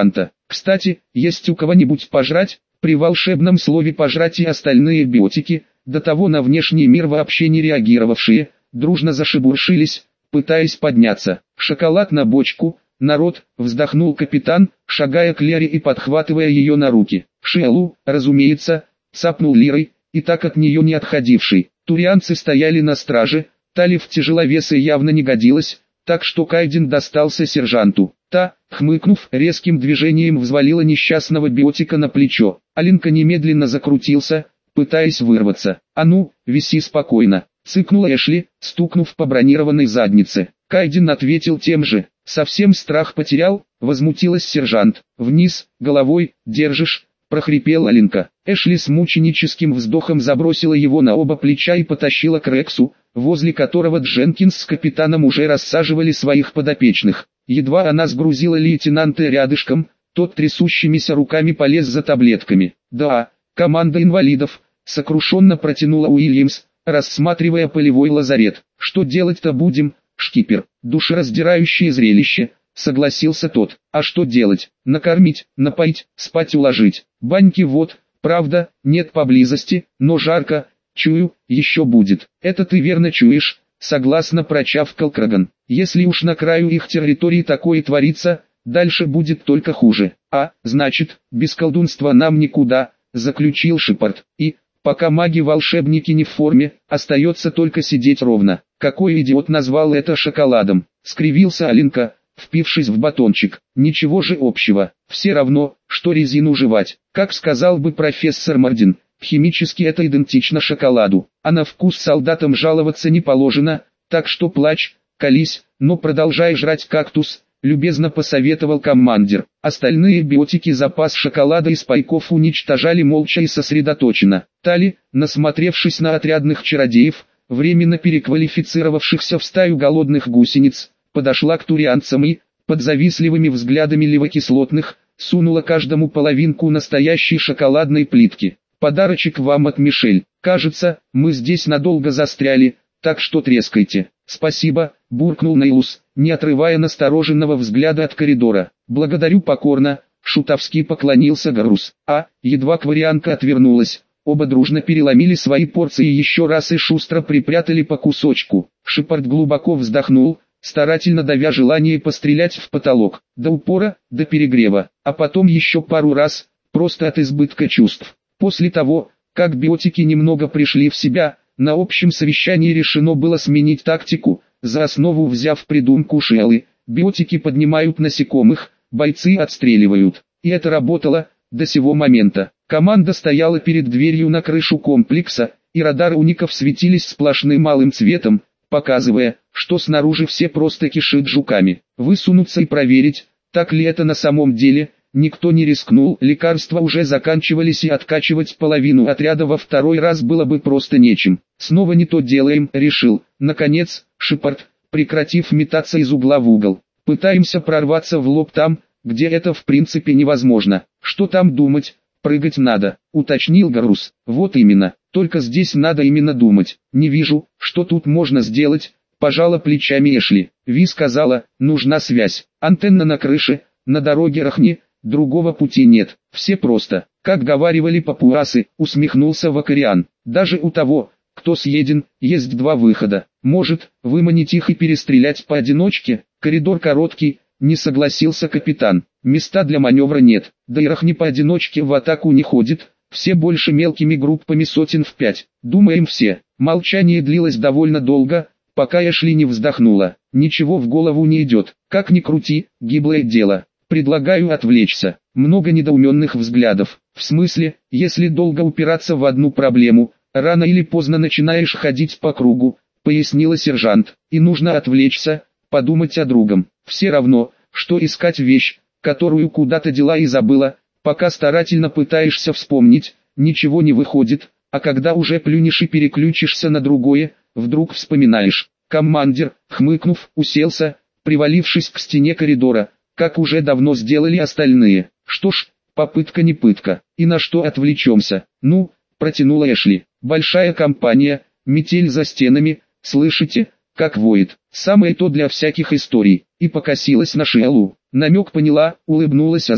Кстати, есть у кого-нибудь пожрать? При волшебном слове «пожрать» и остальные биотики, до того на внешний мир вообще не реагировавшие, дружно зашебуршились, пытаясь подняться. «Шоколад на бочку, народ!» — вздохнул капитан, шагая к Лере и подхватывая ее на руки. «Шиэлу, разумеется!» — цапнул Лирой, и так от нее не отходивший. Турианцы стояли на страже, Тали в тяжеловесы явно не годилась, так что Кайден достался сержанту. Та, хмыкнув, резким движением взвалила несчастного биотика на плечо. Алинка немедленно закрутился, пытаясь вырваться. «А ну, виси спокойно!» — цыкнула Эшли, стукнув по бронированной заднице. Кайден ответил тем же. «Совсем страх потерял?» — возмутилась сержант. «Вниз, головой, держишь!» — прохрипела Алинка. Эшли с мученическим вздохом забросила его на оба плеча и потащила к Рексу, возле которого Дженкинс с капитаном уже рассаживали своих подопечных. Едва она сгрузила лейтенанта рядышком, тот трясущимися руками полез за таблетками. «Да, команда инвалидов», — сокрушенно протянула Уильямс, рассматривая полевой лазарет. «Что делать-то будем, шкипер?» «Душераздирающее зрелище», — согласился тот. «А что делать? Накормить, напоить, спать уложить. Баньки вот, правда, нет поблизости, но жарко, чую, еще будет». «Это ты верно чуешь», — согласно прочавкал Краган. «Если уж на краю их территории такое творится, дальше будет только хуже». «А, значит, без колдунства нам никуда», — заключил Шепард. «И, пока маги-волшебники не в форме, остается только сидеть ровно». «Какой идиот назвал это шоколадом?» — скривился Алинка, впившись в батончик. «Ничего же общего, все равно, что резину жевать. Как сказал бы профессор Мардин, химически это идентично шоколаду, а на вкус солдатам жаловаться не положено, так что плачь, колись, но продолжай жрать кактус», — любезно посоветовал командир. Остальные биотики запас шоколада из пайков уничтожали молча и сосредоточенно. Тали, насмотревшись на отрядных чародеев, временно переквалифицировавшихся в стаю голодных гусениц, подошла к турианцам и, под завистливыми взглядами левокислотных, сунула каждому половинку настоящей шоколадной плитки. «Подарочек вам от Мишель. Кажется, мы здесь надолго застряли, так что трескайте». «Спасибо», — буркнул Нейлус, не отрывая настороженного взгляда от коридора. «Благодарю покорно», — шутовски поклонился Гарус. А, едва кварианка отвернулась, оба дружно переломили свои порции еще раз и шустро припрятали по кусочку. Шепард глубоко вздохнул, старательно давя желание пострелять в потолок, до упора, до перегрева, а потом еще пару раз, просто от избытка чувств. После того, как биотики немного пришли в себя, на общем совещании решено было сменить тактику, за основу взяв придумку Шеллы. Биотики поднимают насекомых, бойцы отстреливают. И это работало, до сего момента. Команда стояла перед дверью на крышу комплекса, и радары уников светились сплошным малым цветом, показывая, что снаружи все просто кишит жуками. Высунуться и проверить, так ли это на самом деле, никто не рискнул. Лекарства уже заканчивались, и откачивать половину отряда во второй раз было бы просто нечем. «Снова не то делаем», — решил, наконец, Шепард, прекратив метаться из угла в угол. «Пытаемся прорваться в лоб там, где это в принципе невозможно». «Что там думать? Прыгать надо», — уточнил Гарус. «Вот именно, только здесь надо именно думать. Не вижу, что тут можно сделать», — пожала плечами Эшли. Ви сказала, нужна связь. Антенна на крыше, на дороге Рахни, другого пути нет. Все просто. Как говаривали папуасы, усмехнулся Вакариан. Даже у того, кто съеден, есть два выхода. Может, выманить их и перестрелять поодиночке. Коридор короткий, не согласился капитан. Места для маневра нет, да и Рахни поодиночке в атаку не ходит. Все больше мелкими группами сотен в пять. Думаем все. Молчание длилось довольно долго, пока Эшли не вздохнула. Ничего в голову не идет. Как ни крути, гиблое дело. Предлагаю отвлечься. Много недоуменных взглядов. В смысле, если долго упираться в одну проблему, рано или поздно начинаешь ходить по кругу, пояснила сержант. И нужно отвлечься, подумать о другом. Все равно, что искать вещь, которую куда-то дела и забыла, пока старательно пытаешься вспомнить, ничего не выходит, а когда уже плюнешь и переключишься на другое, вдруг вспоминаешь. Командир, хмыкнув, уселся, привалившись к стене коридора, как уже давно сделали остальные. Что ж, попытка не пытка. И на что отвлечемся? Ну, протянула Эшли. Большая компания, метель за стенами, слышите, как воет. Самое то для всяких историй. И покосилась на Шиэлу. Намек поняла, улыбнулась Азари.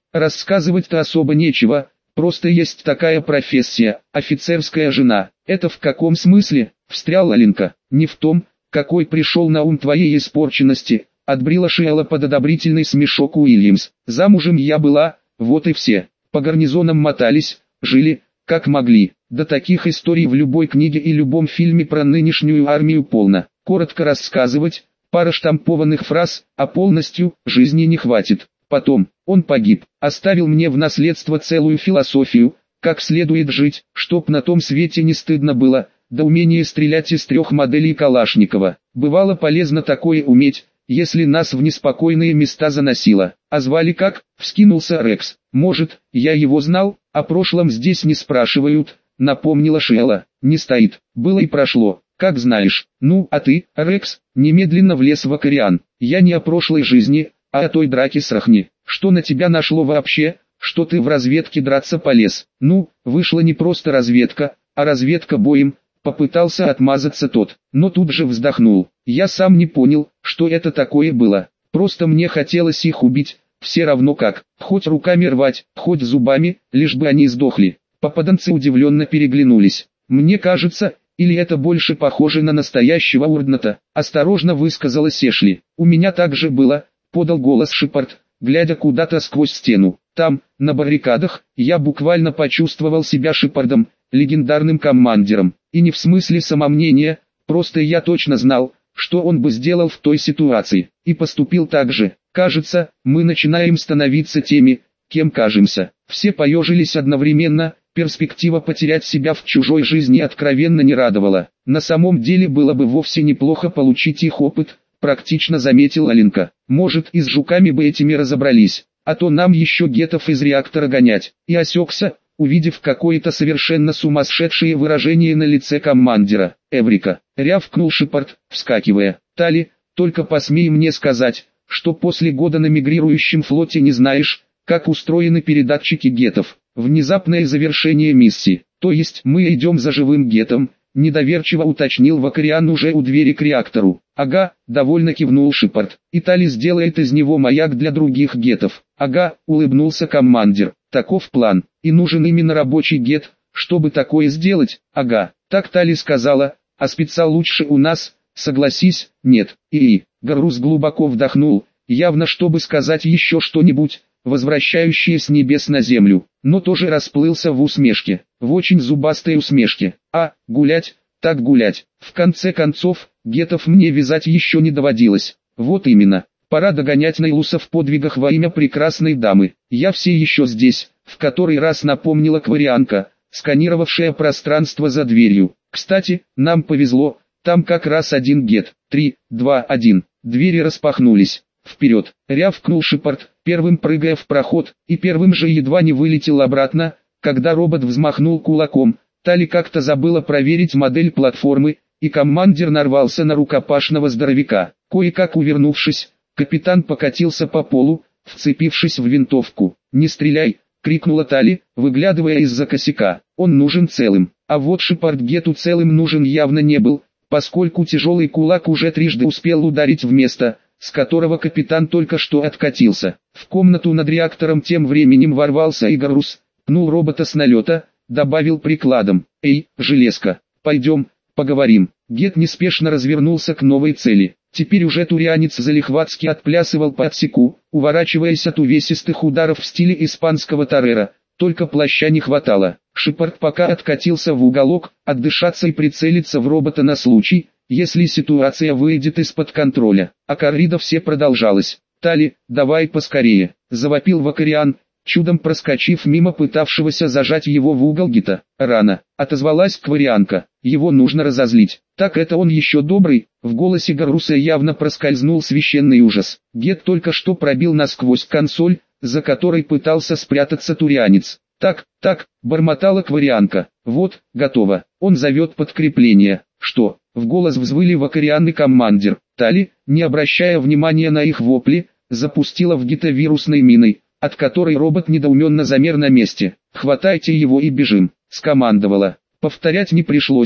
рассказывать-то особо нечего, просто есть такая профессия, офицерская жена. Это в каком смысле? Встряла Ленка. Не в том, какой пришел на ум твоей испорченности, отбрила Шиэла под одобрительный смешок Уильямс. Замужем я была, вот и все. По гарнизонам мотались, жили, как могли. Да таких историй в любой книге и любом фильме про нынешнюю армию полно. Коротко рассказывать, пара штампованных фраз, а полностью жизни не хватит. Потом, он погиб, оставил мне в наследство целую философию, как следует жить, чтоб на том свете не стыдно было, да умение стрелять из трех моделей Калашникова. Бывало полезно такое уметь, если нас в неспокойные места заносило. А звали как? Вскинулся Рекс. Может, я его знал, о прошлом здесь не спрашивают, напомнила Шиэла. Не стоит, было и прошло, как знаешь. Ну, а ты, Рекс, немедленно влез в Акариан. Я не о прошлой жизни, а о той драке с Рахни. Что на тебя нашло вообще, что ты в разведке драться полез? Ну, вышла не просто разведка, а разведка боем. Попытался отмазаться тот, но тут же вздохнул. Я сам не понял, что это такое было. Просто мне хотелось их убить, все равно как, хоть руками рвать, хоть зубами, лишь бы они сдохли. Попаданцы удивленно переглянулись. Мне кажется, или это больше похоже на настоящего Урдната, осторожно высказалась Эшли. У меня так же было, подал голос Шепард, глядя куда-то сквозь стену. Там, на баррикадах, я буквально почувствовал себя Шепардом, легендарным командиром. И не в смысле самомнения, просто я точно знал, что он бы сделал в той ситуации, и поступил так же. Кажется, мы начинаем становиться теми, кем кажемся. Все поежились одновременно, перспектива потерять себя в чужой жизни откровенно не радовала. На самом деле было бы вовсе неплохо получить их опыт, практично заметила Ленка. Может, и с жуками бы этими разобрались, а то нам еще гетов из реактора гонять. И осекся, увидев какое-то совершенно сумасшедшее выражение на лице командира. «Эврика!» — рявкнул Шепард, вскакивая. «Тали, только посмей мне сказать, что после года на мигрирующем флоте не знаешь, как устроены передатчики гетов». Внезапное завершение миссии. То есть мы идем за живым гетом, недоверчиво уточнил Вакариан уже у двери к реактору. Ага, довольно кивнул Шепард. И Тали сделает из него маяк для других гетов. Ага, улыбнулся командир. Таков план. И нужен именно рабочий гет, чтобы такое сделать. Ага, так Тали сказала, а спеца лучше у нас, согласись, нет. И, Гаррус глубоко вдохнул, явно чтобы сказать еще что-нибудь, возвращающее с небес на землю, но тоже расплылся в усмешке, в очень зубастой усмешке. А, гулять, так гулять. В конце концов, гетов мне вязать еще не доводилось. Вот именно. Пора догонять Нейлуса в подвигах во имя прекрасной дамы. Я все еще здесь, в который раз напомнила Кварианка, сканировавшая пространство за дверью. Кстати, нам повезло, там как раз один гет. Три, два, один. Двери распахнулись. Вперед, рявкнул Шепард, первым прыгая в проход, и первым же едва не вылетел обратно, когда робот взмахнул кулаком. Тали как-то забыла проверить модель платформы, и командир нарвался на рукопашного здоровяка. Кое-как увернувшись, капитан покатился по полу, вцепившись в винтовку. «Не стреляй!» — крикнула Тали, выглядывая из-за косяка. «Он нужен целым». А вот Шепард гету целым нужен явно не был, поскольку тяжелый кулак уже трижды успел ударить в место, с которого капитан только что откатился. В комнату над реактором тем временем ворвался Гаррус, пнул робота с налета, добавил прикладом: «Эй, железка, пойдем, поговорим». Гет неспешно развернулся к новой цели. Теперь уже турианец залихватски отплясывал по отсеку, уворачиваясь от увесистых ударов в стиле испанского торрера, только плаща не хватало. Шепард пока откатился в уголок, отдышаться и прицелиться в робота на случай, если ситуация выйдет из-под контроля. А коррида все продолжалась. «Тали, давай поскорее», — завопил Вакариан, чудом проскочив мимо пытавшегося зажать его в угол гета. «Рано», — отозвалась Кварианка, — «его нужно разозлить». «Так это он еще добрый», — в голосе Гарруса явно проскользнул священный ужас. Гет только что пробил насквозь консоль, за которой пытался спрятаться турианец. «Так, так», — бормотала Кварианка, — «вот, готово, он зовет подкрепление». «Что?» — в голос взвыли Вакариан и командир. Тали, не обращая внимания на их вопли, запустила в гета вирусной миной, от которой робот недоуменно замер на месте. «Хватайте его и бежим», — скомандовала. Повторять не пришлось,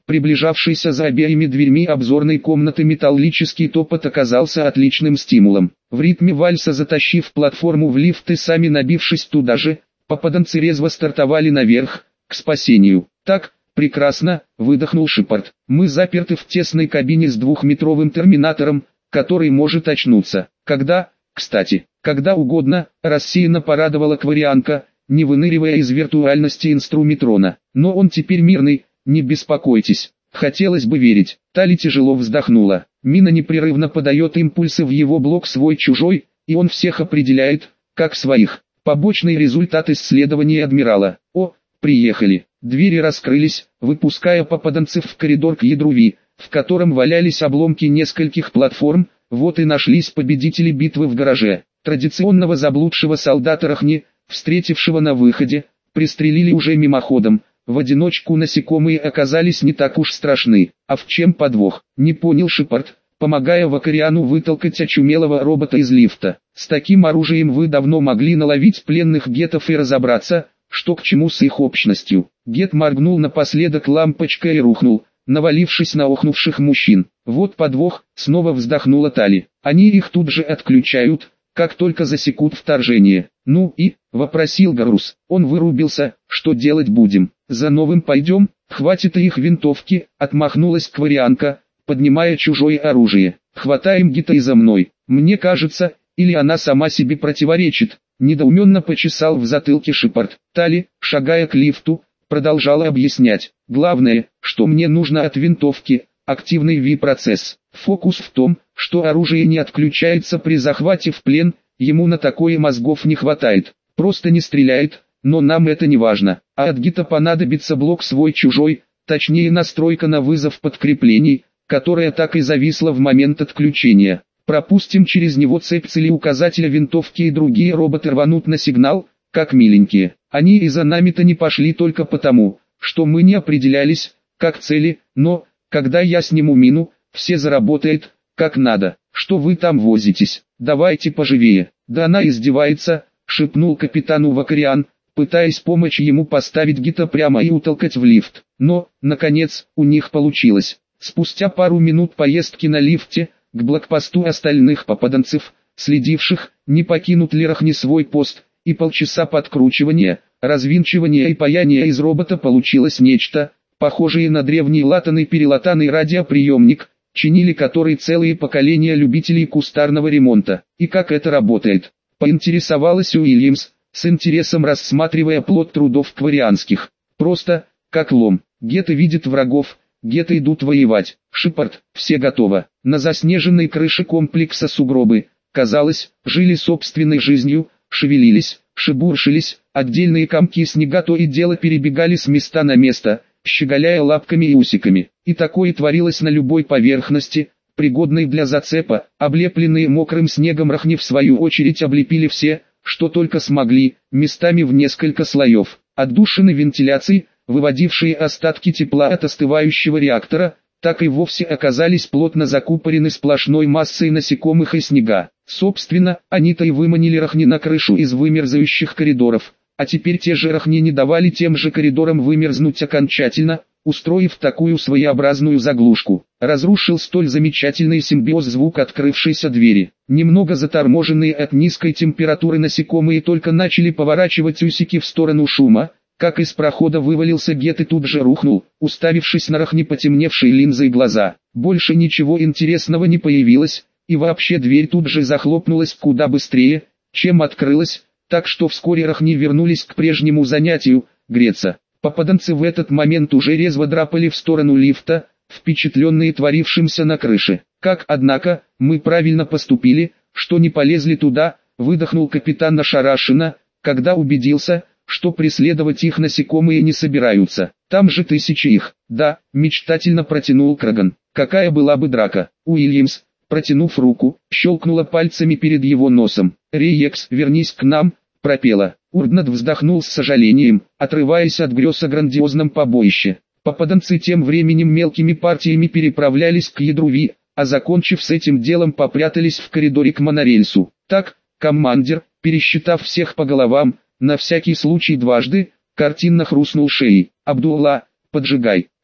Приближавшийся за обеими дверьми обзорной комнаты металлический топот оказался отличным стимулом. В ритме вальса затащив платформу в лифт и сами набившись туда же, попаданцы резво стартовали наверх, к спасению. «Так, прекрасно», — выдохнул Шепард. «Мы заперты в тесной кабине с двухметровым терминатором, который может очнуться. Когда, кстати, когда угодно», — рассеянно порадовала Кварианка, не выныривая из виртуальности инструмитрона. «Но он теперь мирный, не беспокойтесь». Хотелось бы верить. Тали тяжело вздохнула. Мина непрерывно подает импульсы в его блок свой-чужой, и он всех определяет, как своих. Побочный результат исследования адмирала. О, приехали. Двери раскрылись, выпуская попаданцев в коридор к ядру Ви, в котором валялись обломки нескольких платформ. Вот и нашлись победители битвы в гараже. Традиционного заблудшего солдата Рахни, встретившего на выходе, пристрелили уже мимоходом. В одиночку насекомые оказались не так уж страшны. А в чем подвох? Не понял Шепард, помогая Вакариану вытолкать очумелого робота из лифта. С таким оружием вы давно могли наловить пленных гетов и разобраться, что к чему с их общностью. Гет моргнул напоследок лампочкой и рухнул, навалившись на охнувших мужчин. Вот подвох, снова вздохнула Тали. Они их тут же отключают, как только засекут вторжение. «Ну и?» — вопросил Гарус. Он вырубился. «Что делать будем? За новым пойдем? Хватит и их винтовки», — отмахнулась Кварианка, поднимая чужое оружие. «Хватаем Гита и за мной. Мне кажется, или она сама себе противоречит», — недоуменно почесал в затылке Шепард. Тали, шагая к лифту, продолжала объяснять. «Главное, что мне нужно от винтовки, активный Ви-процесс. Фокус в том, что оружие не отключается при захвате в плен, ему на такое мозгов не хватает. Просто не стреляет, но нам это не важно. А от Гита понадобится блок свой-чужой, точнее настройка на вызов подкреплений, которая так и зависла в момент отключения. Пропустим через него цепь цели указателя винтовки, и другие роботы рванут на сигнал, как миленькие. Они и за нами-то не пошли только потому, что мы не определялись, как цели, но, когда я сниму мину, все заработает, как надо. Что вы там возитесь? Давайте поживее». «Да она издевается», — шепнул капитану Вакариан, пытаясь помочь ему поставить Гита прямо и утолкать в лифт. Но, наконец, у них получилось. Спустя пару минут поездки на лифте, к блокпосту остальных попаданцев, следивших, не покинут ли Рахни свой пост, и полчаса подкручивания, развинчивания и паяния из робота получилось нечто, похожее на древний латанный-перелатанный радиоприемник, чинили который целые поколения любителей кустарного ремонта. «И как это работает?» — поинтересовалась Уильямс, с интересом рассматривая плод трудов кварианских. «Просто, как лом. Геты видят врагов, геты идут воевать. Шепард, все готово». На заснеженной крыше комплекса сугробы, казалось, жили собственной жизнью, шевелились, шебуршились, отдельные комки снега то и дело перебегали с места на место, щеголяя лапками и усиками. И такое творилось на любой поверхности, пригодной для зацепа. Облепленные мокрым снегом Рахни в свою очередь облепили все, что только смогли, местами в несколько слоев. Отдушины вентиляции, выводившие остатки тепла от остывающего реактора, так и вовсе оказались плотно закупорены сплошной массой насекомых и снега. Собственно, они-то и выманили Рахни на крышу из вымерзающих коридоров, а теперь те же Рахни не давали тем же коридорам вымерзнуть окончательно, устроив такую своеобразную заглушку. Разрушил столь замечательный симбиоз звук открывшейся двери. Немного заторможенные от низкой температуры насекомые только начали поворачивать усики в сторону шума, как из прохода вывалился Гет и тут же рухнул, уставившись на Рахни потемневшие линзой глаза. Больше ничего интересного не появилось, и вообще дверь тут же захлопнулась куда быстрее, чем открылась, так что вскоре Рахни вернулись к прежнему занятию – греться. Попаданцы в этот момент уже резво драпали в сторону лифта, впечатленные творившимся на крыше. «Как, однако, мы правильно поступили, что не полезли туда», – выдохнул капитан ошарашенно, когда убедился, что преследовать их насекомые не собираются. «Там же тысячи их». «Да», – мечтательно протянул Краган. «Какая была бы драка». Уильямс, протянув руку, щелкнула пальцами перед его носом. «Рейекс, вернись к нам», – пропела. Урднат вздохнул с сожалением, отрываясь от грез о грандиозном побоище. Попаданцы тем временем мелкими партиями переправлялись к ядру Ви, а закончив с этим делом попрятались в коридоре к монорельсу. «Так, командир», пересчитав всех по головам, на всякий случай дважды, картинно хрустнул шеей. «Абдулла, поджигай».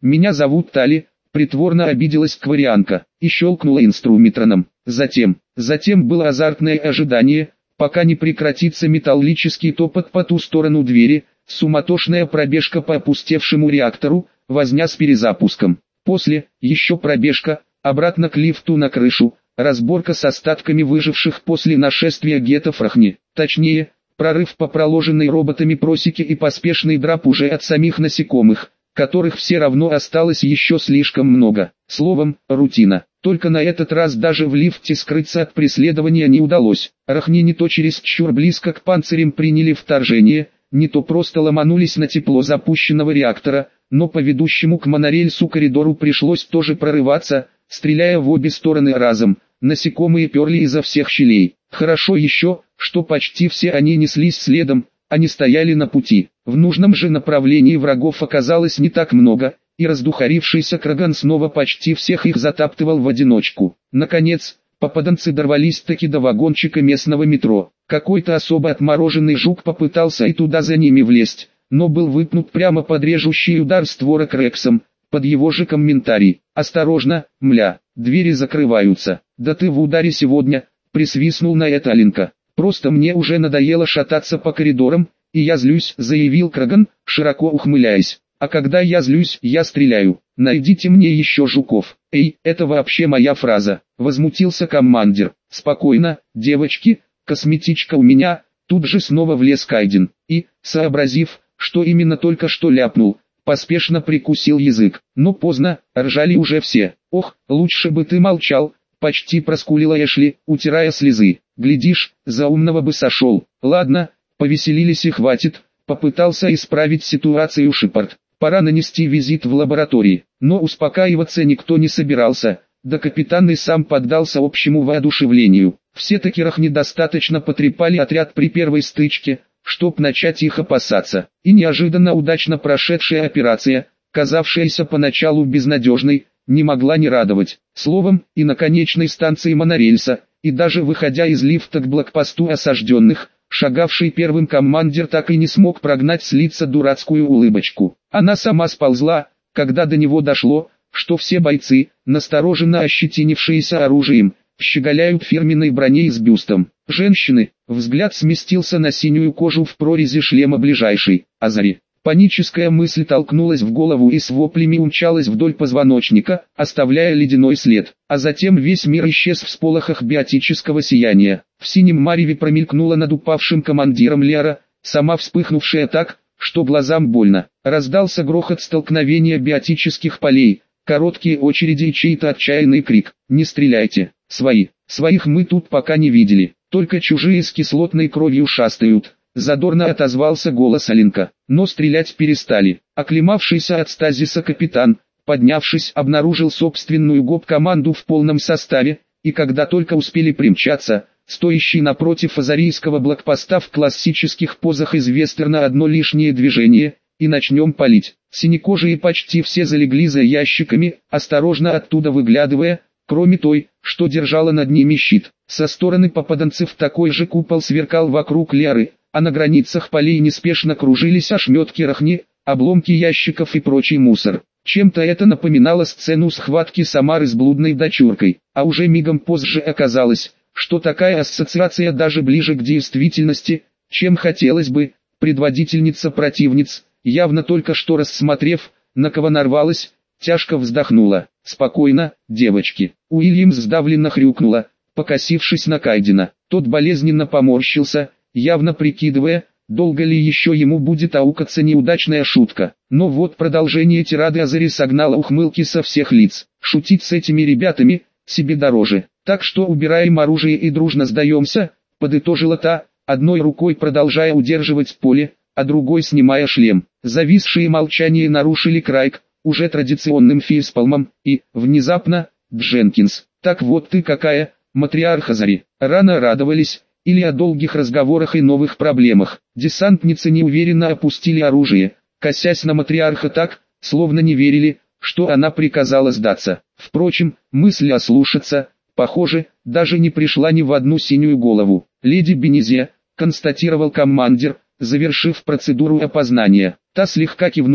«Меня зовут Тали», притворно обиделась кварианка и щелкнула инструментроном. Затем, затем было азартное ожидание, пока не прекратится металлический топот по ту сторону двери, суматошная пробежка по опустевшему реактору, возня с перезапуском. После, еще пробежка, обратно к лифту на крышу, разборка с остатками выживших после нашествия гетто Фрахни. Точнее, прорыв по проложенной роботами просеке и поспешный драп уже от самих насекомых, которых все равно осталось еще слишком много. Словом, рутина. Только на этот раз даже в лифте скрыться от преследования не удалось. Рахни не то чересчур близко к панцирям приняли вторжение, не то просто ломанулись на тепло запущенного реактора, но по ведущему к монорельсу коридору пришлось тоже прорываться, стреляя в обе стороны разом. Насекомые перли изо всех щелей. Хорошо еще, что почти все они неслись следом, а не стояли на пути. В нужном же направлении врагов оказалось не так много, и раздухарившийся Краган снова почти всех их затаптывал в одиночку. Наконец, попаданцы дорвались-таки до вагончика местного метро. Какой-то особо отмороженный жук попытался и туда за ними влезть, но был выпнут прямо под режущий удар створок Рексом, под его же комментарий. «Осторожно, мля, двери закрываются». «Да ты в ударе сегодня», присвистнул на это Аленка. «Просто мне уже надоело шататься по коридорам, и я злюсь», заявил Краган, широко ухмыляясь. «А когда я злюсь, я стреляю. Найдите мне еще жуков». «Эй, это вообще моя фраза», возмутился командир. «Спокойно, девочки, косметичка у меня». Тут же снова влез Кайден, и, сообразив, что именно только что ляпнул, поспешно прикусил язык. Но поздно, ржали уже все. «Ох, лучше бы ты молчал», почти проскулила Эшли, утирая слезы. «Глядишь, за умного бы сошел». «Ладно, повеселились и хватит», попытался исправить ситуацию Шепард. «Пора нанести визит в лаборатории». Но успокаиваться никто не собирался, да капитан и сам поддался общему воодушевлению. Все-таки Рахни недостаточно потрепали отряд при первой стычке, чтоб начать их опасаться. И неожиданно удачно прошедшая операция, казавшаяся поначалу безнадежной, не могла не радовать. Словом, и на конечной станции монорельса, и даже выходя из лифта к блокпосту осажденных, шагавший первым командир так и не смог прогнать с лица дурацкую улыбочку. Она сама сползла, когда до него дошло, что все бойцы, настороженно ощетинившиеся оружием, щеголяют фирменной броней с бюстом. Женщины, взгляд сместился на синюю кожу в прорези шлема ближайшей, Азари. Паническая мысль толкнулась в голову и с воплями умчалась вдоль позвоночника, оставляя ледяной след. А затем весь мир исчез в сполохах биотического сияния. В синем мареве промелькнула над упавшим командиром Лера, сама вспыхнувшая так, что глазам больно. Раздался грохот столкновения биотических полей, короткие очереди и чей-то отчаянный крик. «Не стреляйте! Свои! Своих мы тут пока не видели, только чужие с кислотной кровью шастают!» Задорно отозвался голос Аленка. Но стрелять перестали. Оклемавшийся от стазиса капитан, поднявшись, обнаружил собственную гоп-команду в полном составе, и когда только успели примчаться, стоящий напротив азарийского блокпоста в классических позах из вестерна одно лишнее движение, и начнем палить. Синекожие почти все залегли за ящиками, осторожно оттуда выглядывая, кроме той, что держала над ними щит. Со стороны попаданцев такой же купол сверкал вокруг Леры, а на границах полей неспешно кружились ошметки Рахни, обломки ящиков и прочий мусор. Чем-то это напоминало сцену схватки Самары с блудной дочуркой, а уже мигом позже оказалось, что такая ассоциация даже ближе к действительности, чем хотелось бы. Предводительница противниц, явно только что рассмотрев, на кого нарвалась, тяжко вздохнула. «Спокойно, девочки». Уильямс сдавленно хрюкнула, покосившись на Кайдена. Тот болезненно поморщился, явно прикидывая, долго ли еще ему будет аукаться неудачная шутка. Но вот продолжение тирады Азари согнало ухмылки со всех лиц. Шутить с этими ребятами, себе дороже. «Так что убираем оружие и дружно сдаемся», подытожила та, одной рукой продолжая удерживать поле, а другой снимая шлем. Зависшие молчание нарушили Крайк, уже традиционным фейспалмом, и, внезапно, Дженкинс. «Так вот ты какая, матриарх Азари». Рано радовались, или о долгих разговорах и новых проблемах. Десантницы неуверенно опустили оружие, косясь на матриарха так, словно не верили, что она приказала сдаться. Впрочем, мысль ослушаться, похоже, даже не пришла ни в одну синюю голову. «Леди Бенезия», констатировал командир, завершив процедуру опознания. Та слегка кивнула,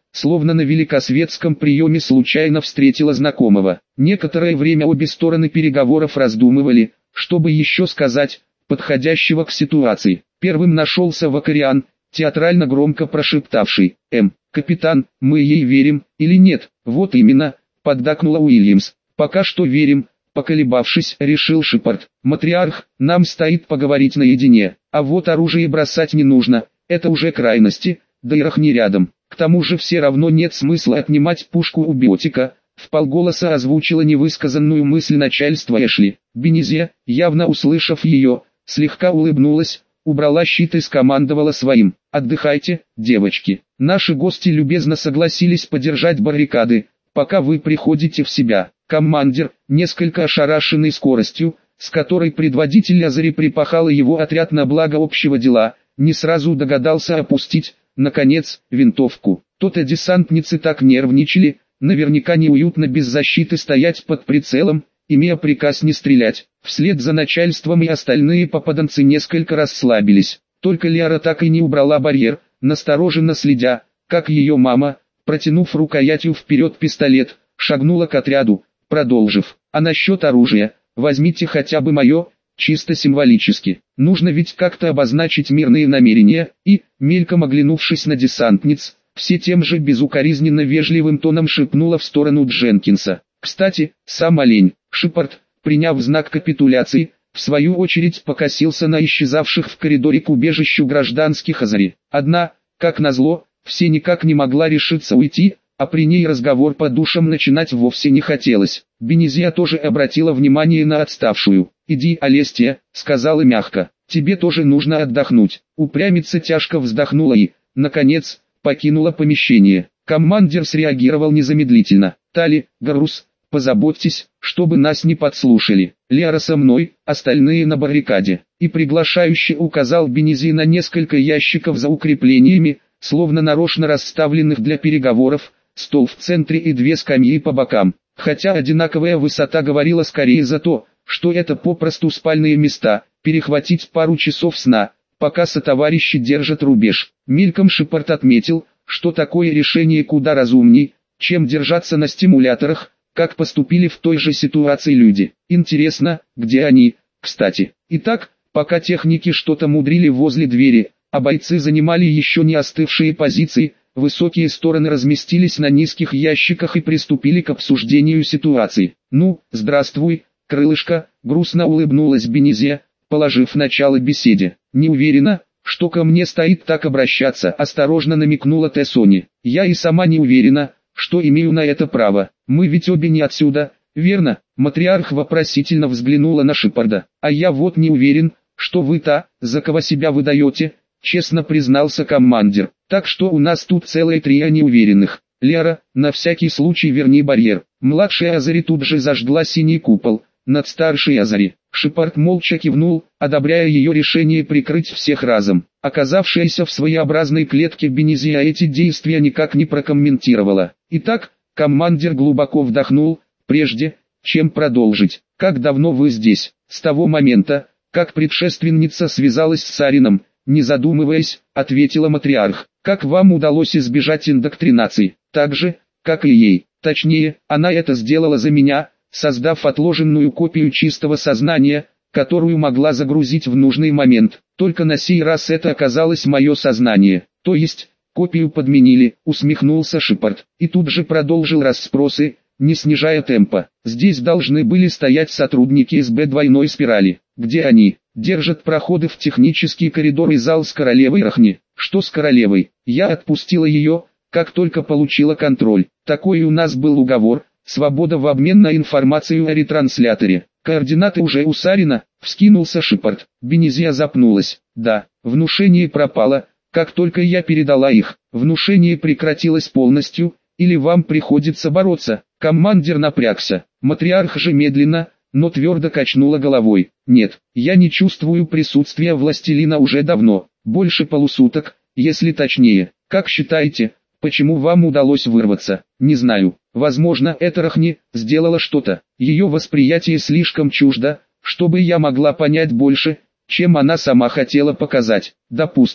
словно на великосветском приеме случайно встретила знакомого. Некоторое время обе стороны переговоров раздумывали, чтобы еще сказать, подходящего к ситуации. Первым нашелся Вакариан, театрально громко прошептавший: «Эм, капитан, мы ей верим, или нет?» «Вот именно», — поддакнула Уильямс. «Пока что верим», — поколебавшись, решил Шепард. «Матриарх, нам стоит поговорить наедине, а вот оружие бросать не нужно, это уже крайности, да и Рахни рядом. К тому же все равно нет смысла отнимать пушку у биотика», — вполголоса озвучила невысказанную мысль начальства Эшли. Бенезия, явно услышав ее, слегка улыбнулась, убрала щит и скомандовала своим: «Отдыхайте, девочки. Наши гости любезно согласились подержать баррикады, пока вы приходите в себя». Командир, несколько ошарашенный скоростью, с которой предводитель Азари припахал его отряд на благо общего дела, не сразу догадался опустить, наконец, винтовку. То-то десантницы так нервничали, наверняка неуютно без защиты стоять под прицелом, имея приказ не стрелять. Вслед за начальством и остальные попаданцы несколько расслабились. Только Лиара так и не убрала барьер, настороженно следя, как ее мама, протянув рукоятью вперед пистолет, шагнула к отряду, продолжив: «А насчет оружия, возьмите хотя бы мое, чисто символически. Нужно ведь как-то обозначить мирные намерения», и, мельком оглянувшись на десантниц, все тем же безукоризненно вежливым тоном шепнула в сторону Дженкинса: «Кстати, сам олень». Шепард, приняв знак капитуляции, в свою очередь покосился на исчезавших в коридоре к убежищу гражданских Азари. Одна, как назло, все никак не могла решиться уйти, а при ней разговор по душам начинать вовсе не хотелось. Бенезия тоже обратила внимание на отставшую. «Иди, Алестия», — сказала мягко, — «тебе тоже нужно отдохнуть». Упрямица тяжко вздохнула и, наконец, покинула помещение. Командир среагировал незамедлительно. «Тали, Гарус, позаботьтесь, чтобы нас не подслушали. Лиара со мной, остальные на баррикаде». И приглашающе указал Бенези на несколько ящиков за укреплениями, словно нарочно расставленных для переговоров, стол в центре и две скамьи по бокам. Хотя одинаковая высота говорила скорее за то, что это попросту спальные места, перехватить пару часов сна, пока сотоварищи держат рубеж. Мельком Шепард отметил, что такое решение куда разумней, чем держаться на стимуляторах, как поступили в той же ситуации люди. Интересно, где они, кстати. Итак, пока техники что-то мудрили возле двери, а бойцы занимали еще не остывшие позиции, высокие стороны разместились на низких ящиках и приступили к обсуждению ситуации. «Ну, здравствуй, крылышко», — грустно улыбнулась Бенезия, положив начало беседе. «Не уверена, что ко мне стоит так обращаться», — осторожно намекнула Тессони. «Я и сама не уверена, что имею на это право. Мы ведь обе не отсюда, верно?» Матриарх вопросительно взглянула на Шепарда. «А я вот не уверен, что вы та, за кого себя выдаете», — честно признался командир. «Так что у нас тут целое трио неуверенных. Лиара, на всякий случай верни барьер». Младшая Азари тут же зажгла синий купол над старшей Азари. Шепард молча кивнул, одобряя ее решение прикрыть всех разом. Оказавшаяся в своеобразной клетке Бенезия эти действия никак не прокомментировала. Итак, командир глубоко вдохнул, прежде чем продолжить. «Как давно вы здесь?» «С того момента, как предшественница связалась с Сарином», не задумываясь, ответила матриарх. «Как вам удалось избежать индоктринации?» «Так же, как и ей. Точнее, она это сделала за меня, создав отложенную копию чистого сознания, которую могла загрузить в нужный момент. Только на сей раз это оказалось мое сознание. То есть, копию подменили», усмехнулся Шепард. И тут же продолжил расспросы, не снижая темпа. «Здесь должны были стоять сотрудники СБ двойной спирали. Где они?» «Держат проходы в технический коридор и зал с королевой Рахни». «Что с королевой?» «Я отпустила ее, как только получила контроль. Такой у нас был уговор, свобода в обмен на информацию о ретрансляторе. Координаты уже у Сарина», — вскинулся Шепард. Бенезия запнулась. «Да, внушение пропало, как только я передала их. Внушение прекратилось полностью, или вам приходится бороться?» Командир напрягся. Матриарх же медленно, но твердо качнула головой. «Нет, я не чувствую присутствия властелина уже давно, больше полусуток, если точнее. Как считаете, почему вам удалось вырваться?» «Не знаю, возможно, это Рахни сделала что-то. Ее восприятие слишком чуждо, чтобы я могла понять больше, чем она сама хотела показать. Допустим, а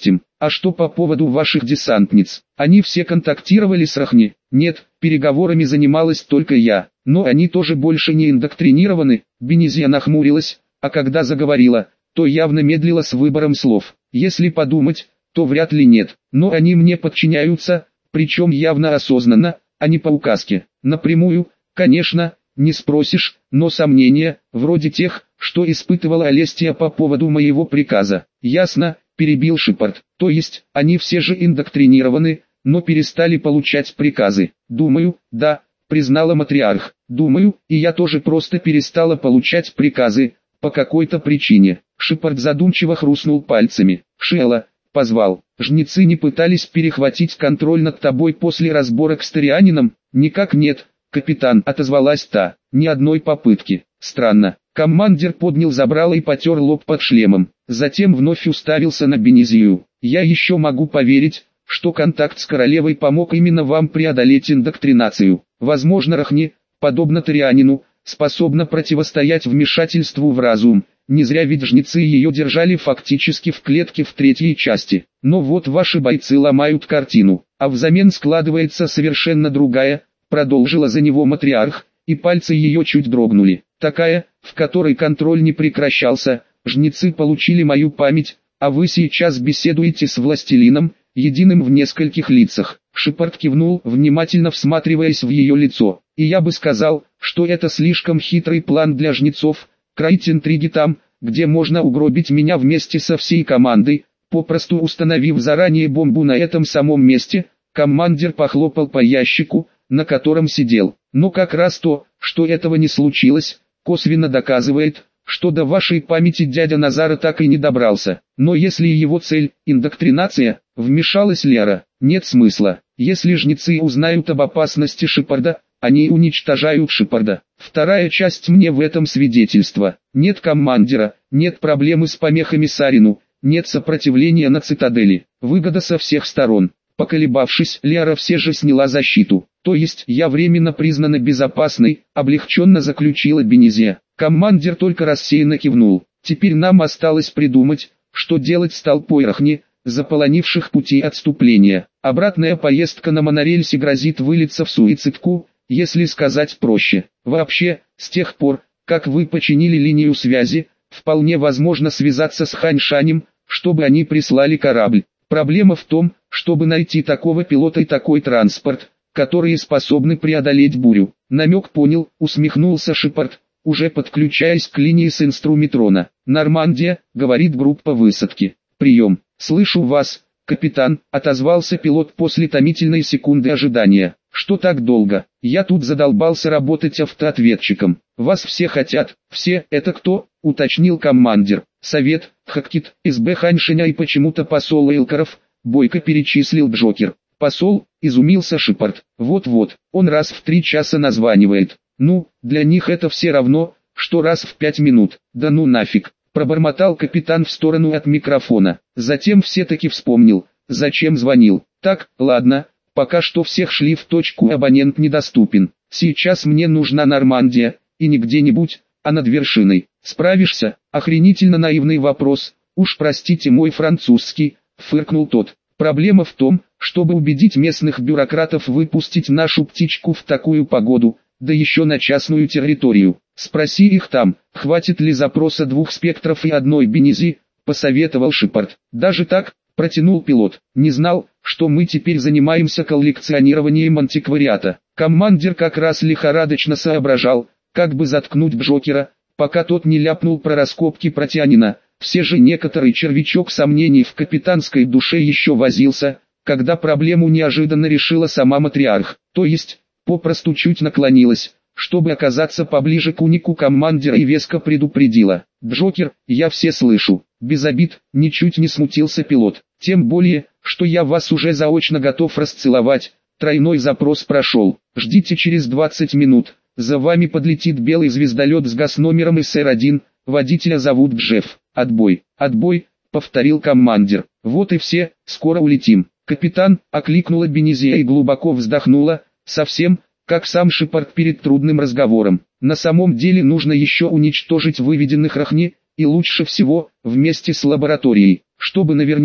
А что по поводу ваших десантниц? Они все контактировали с Рахни? Нет, переговорами занималась только я, но они тоже больше не индоктринированы. Бенезия нахмурилась, а когда заговорила, то явно медлила с выбором слов. Если подумать, то вряд ли нет, но они мне подчиняются, причем явно осознанно, а не по указке. Напрямую, конечно, не спросишь, но сомнения, вроде тех, что испытывала Алестия по поводу моего приказа. Ясно, перебил Шепард. То есть, они все же индоктринированы, но перестали получать приказы. Думаю, да, признала матриарх. Думаю, и я тоже просто перестала получать приказы, по какой-то причине. Шепард задумчиво хрустнул пальцами. Шиэла, позвал. Жнецы не пытались перехватить контроль над тобой после разборок с Торианином? Никак нет, капитан, отозвалась та. Ни одной попытки. Странно. Командир поднял забрало и потер лоб под шлемом. Затем вновь уставился на Бенезию. Я еще могу поверить, что контакт с королевой помог именно вам преодолеть индоктринацию. Возможно, Рахни, подобно Торианину, способна противостоять вмешательству в разум. Не зря ведь жнецы ее держали фактически в клетке в третьей части. Но вот ваши бойцы ломают картину, а взамен складывается совершенно другая, продолжила за него матриарх, и пальцы ее чуть дрогнули. Такая, в которой контроль не прекращался. Жнецы получили мою память, а вы сейчас беседуете с властелином, единым в нескольких лицах. Шепард кивнул, внимательно всматриваясь в ее лицо. И я бы сказал, что это слишком хитрый план для жнецов, краить интриги там, где можно угробить меня вместе со всей командой, попросту установив заранее бомбу на этом самом месте. Командир похлопал по ящику, на котором сидел. Но как раз то, что этого не случилось, косвенно доказывает, что до вашей памяти дядя Назара так и не добрался. Но если его цель – индоктринация, вмешалась Лера, нет смысла. Если жнецы узнают об опасности Шепарда, они уничтожают Шепарда. Вторая часть мне в этом свидетельство. Нет командира, нет проблемы с помехами Сарину, нет сопротивления на цитадели. Выгода со всех сторон. Поколебавшись, Лера все же сняла защиту. То есть я временно признана безопасной, облегченно заключила Бенезия. Командир только рассеянно кивнул. Теперь нам осталось придумать, что делать с толпой Рахни, заполонивших пути отступления. Обратная поездка на монорельсе грозит вылиться в суицидку, если сказать проще. Вообще, с тех пор, как вы починили линию связи, вполне возможно связаться с Ханьшанем, чтобы они прислали корабль. Проблема в том, чтобы найти такого пилота и такой транспорт, которые способны преодолеть бурю. Намек понял, усмехнулся Шепард, уже подключаясь к линии с инструмитрона. «Нормандия», — говорит группа высадки. «Прием». «Слышу вас, капитан», — отозвался пилот после томительной секунды ожидания. «Что так долго? Я тут задолбался работать автоответчиком. Вас все хотят». «Все, это кто?» — уточнил командир. «Совет, Хаккит, СБ Ханьшаня и почему-то посол Эйлкаров», — бойко перечислил Джокер. «Посол?» — изумился Шепард. «Вот-вот, он раз в три часа названивает. Ну, для них это все равно, что раз в пять минут. Да ну нафиг», — пробормотал капитан в сторону от микрофона. Затем все-таки вспомнил, зачем звонил. «Так, ладно, пока что всех шли в точку, абонент недоступен. Сейчас мне нужна Нормандия, и не где-нибудь, а над вершиной. Справишься?» Охренительно наивный вопрос. «Уж простите мой французский», — фыркнул тот. «Проблема в том, чтобы убедить местных бюрократов выпустить нашу птичку в такую погоду, да еще на частную территорию. Спроси их там, хватит ли запроса двух спектров и одной Бенези», — посоветовал Шепард. «Даже так?» — протянул пилот. «Не знал, что мы теперь занимаемся коллекционированием антиквариата». Командир как раз лихорадочно соображал, как бы заткнуть Джокера, пока тот не ляпнул про раскопки Протянина. Все же некоторый червячок сомнений в капитанской душе еще возился, когда проблему неожиданно решила сама матриарх, то есть, попросту чуть наклонилась, чтобы оказаться поближе к унику командира, и веско предупредила: «Джокер, я все слышу». Без обид, ничуть не смутился пилот. «Тем более, что я вас уже заочно готов расцеловать». Тройной запрос прошел. «Ждите через двадцать минут. За вами подлетит белый звездолет с госномером эс эр один, водителя зовут Джефф. Отбой, отбой», — повторил командир. «Вот и все, скоро улетим». «Капитан», — окликнула Бенезия и глубоко вздохнула, совсем, как сам Шепард перед трудным разговором. «На самом деле нужно еще уничтожить выведенных Рахни, и лучше всего, вместе с лабораторией, чтобы наверняка».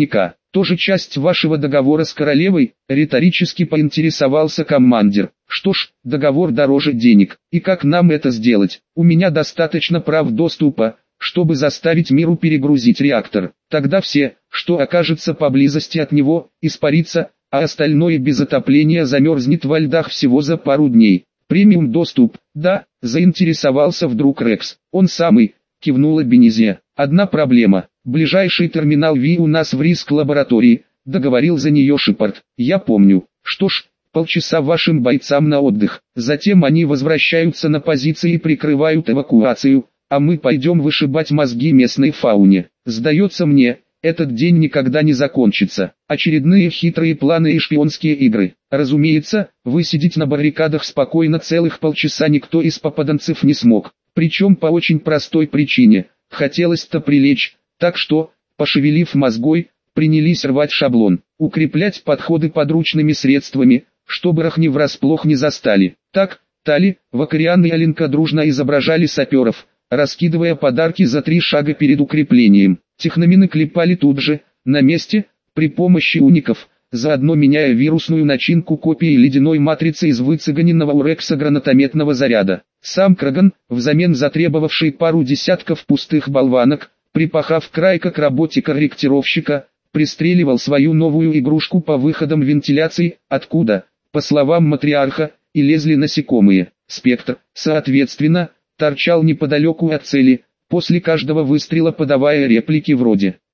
Тоже часть вашего договора с королевой? Риторически поинтересовался командир. Что ж, договор дороже денег. И как нам это сделать? У меня достаточно прав доступа, чтобы заставить миру перегрузить реактор. Тогда все, что окажется поблизости от него, испарится, а остальное без отопления замерзнет во льдах всего за пару дней. Премиум доступ, да, заинтересовался вдруг Рекс. Он самый, кивнула Бенезия. Одна проблема, ближайший терминал Ви у нас в риск-лаборатории, договорил за нее Шепард. Я помню. Что ж, полчаса вашим бойцам на отдых, затем они возвращаются на позиции и прикрывают эвакуацию, а мы пойдем вышибать мозги местной фауне. Сдается мне, этот день никогда не закончится. Очередные хитрые планы и шпионские игры. Разумеется, высидеть на баррикадах спокойно целых полчаса никто из попаданцев не смог. Причем по очень простой причине. Хотелось-то прилечь, так что, пошевелив мозгой, принялись рвать шаблон. Укреплять подходы подручными средствами, чтобы рахни врасплох не застали. Так, Тали, Вакариан и Аленка дружно изображали саперов, раскидывая подарки за три шага перед укреплением. Техномины клепали тут же, на месте, при помощи уников, заодно меняя вирусную начинку копии ледяной матрицы из выцеганенного у Рекса гранатометного заряда. Сам Краган, взамен затребовавший пару десятков пустых болванок, припахав край к работе корректировщика, пристреливал свою новую игрушку по выходам вентиляции, откуда, по словам матриарха, и лезли насекомые. Спектр, соответственно, торчал неподалеку от цели, после каждого выстрела подавая реплики вроде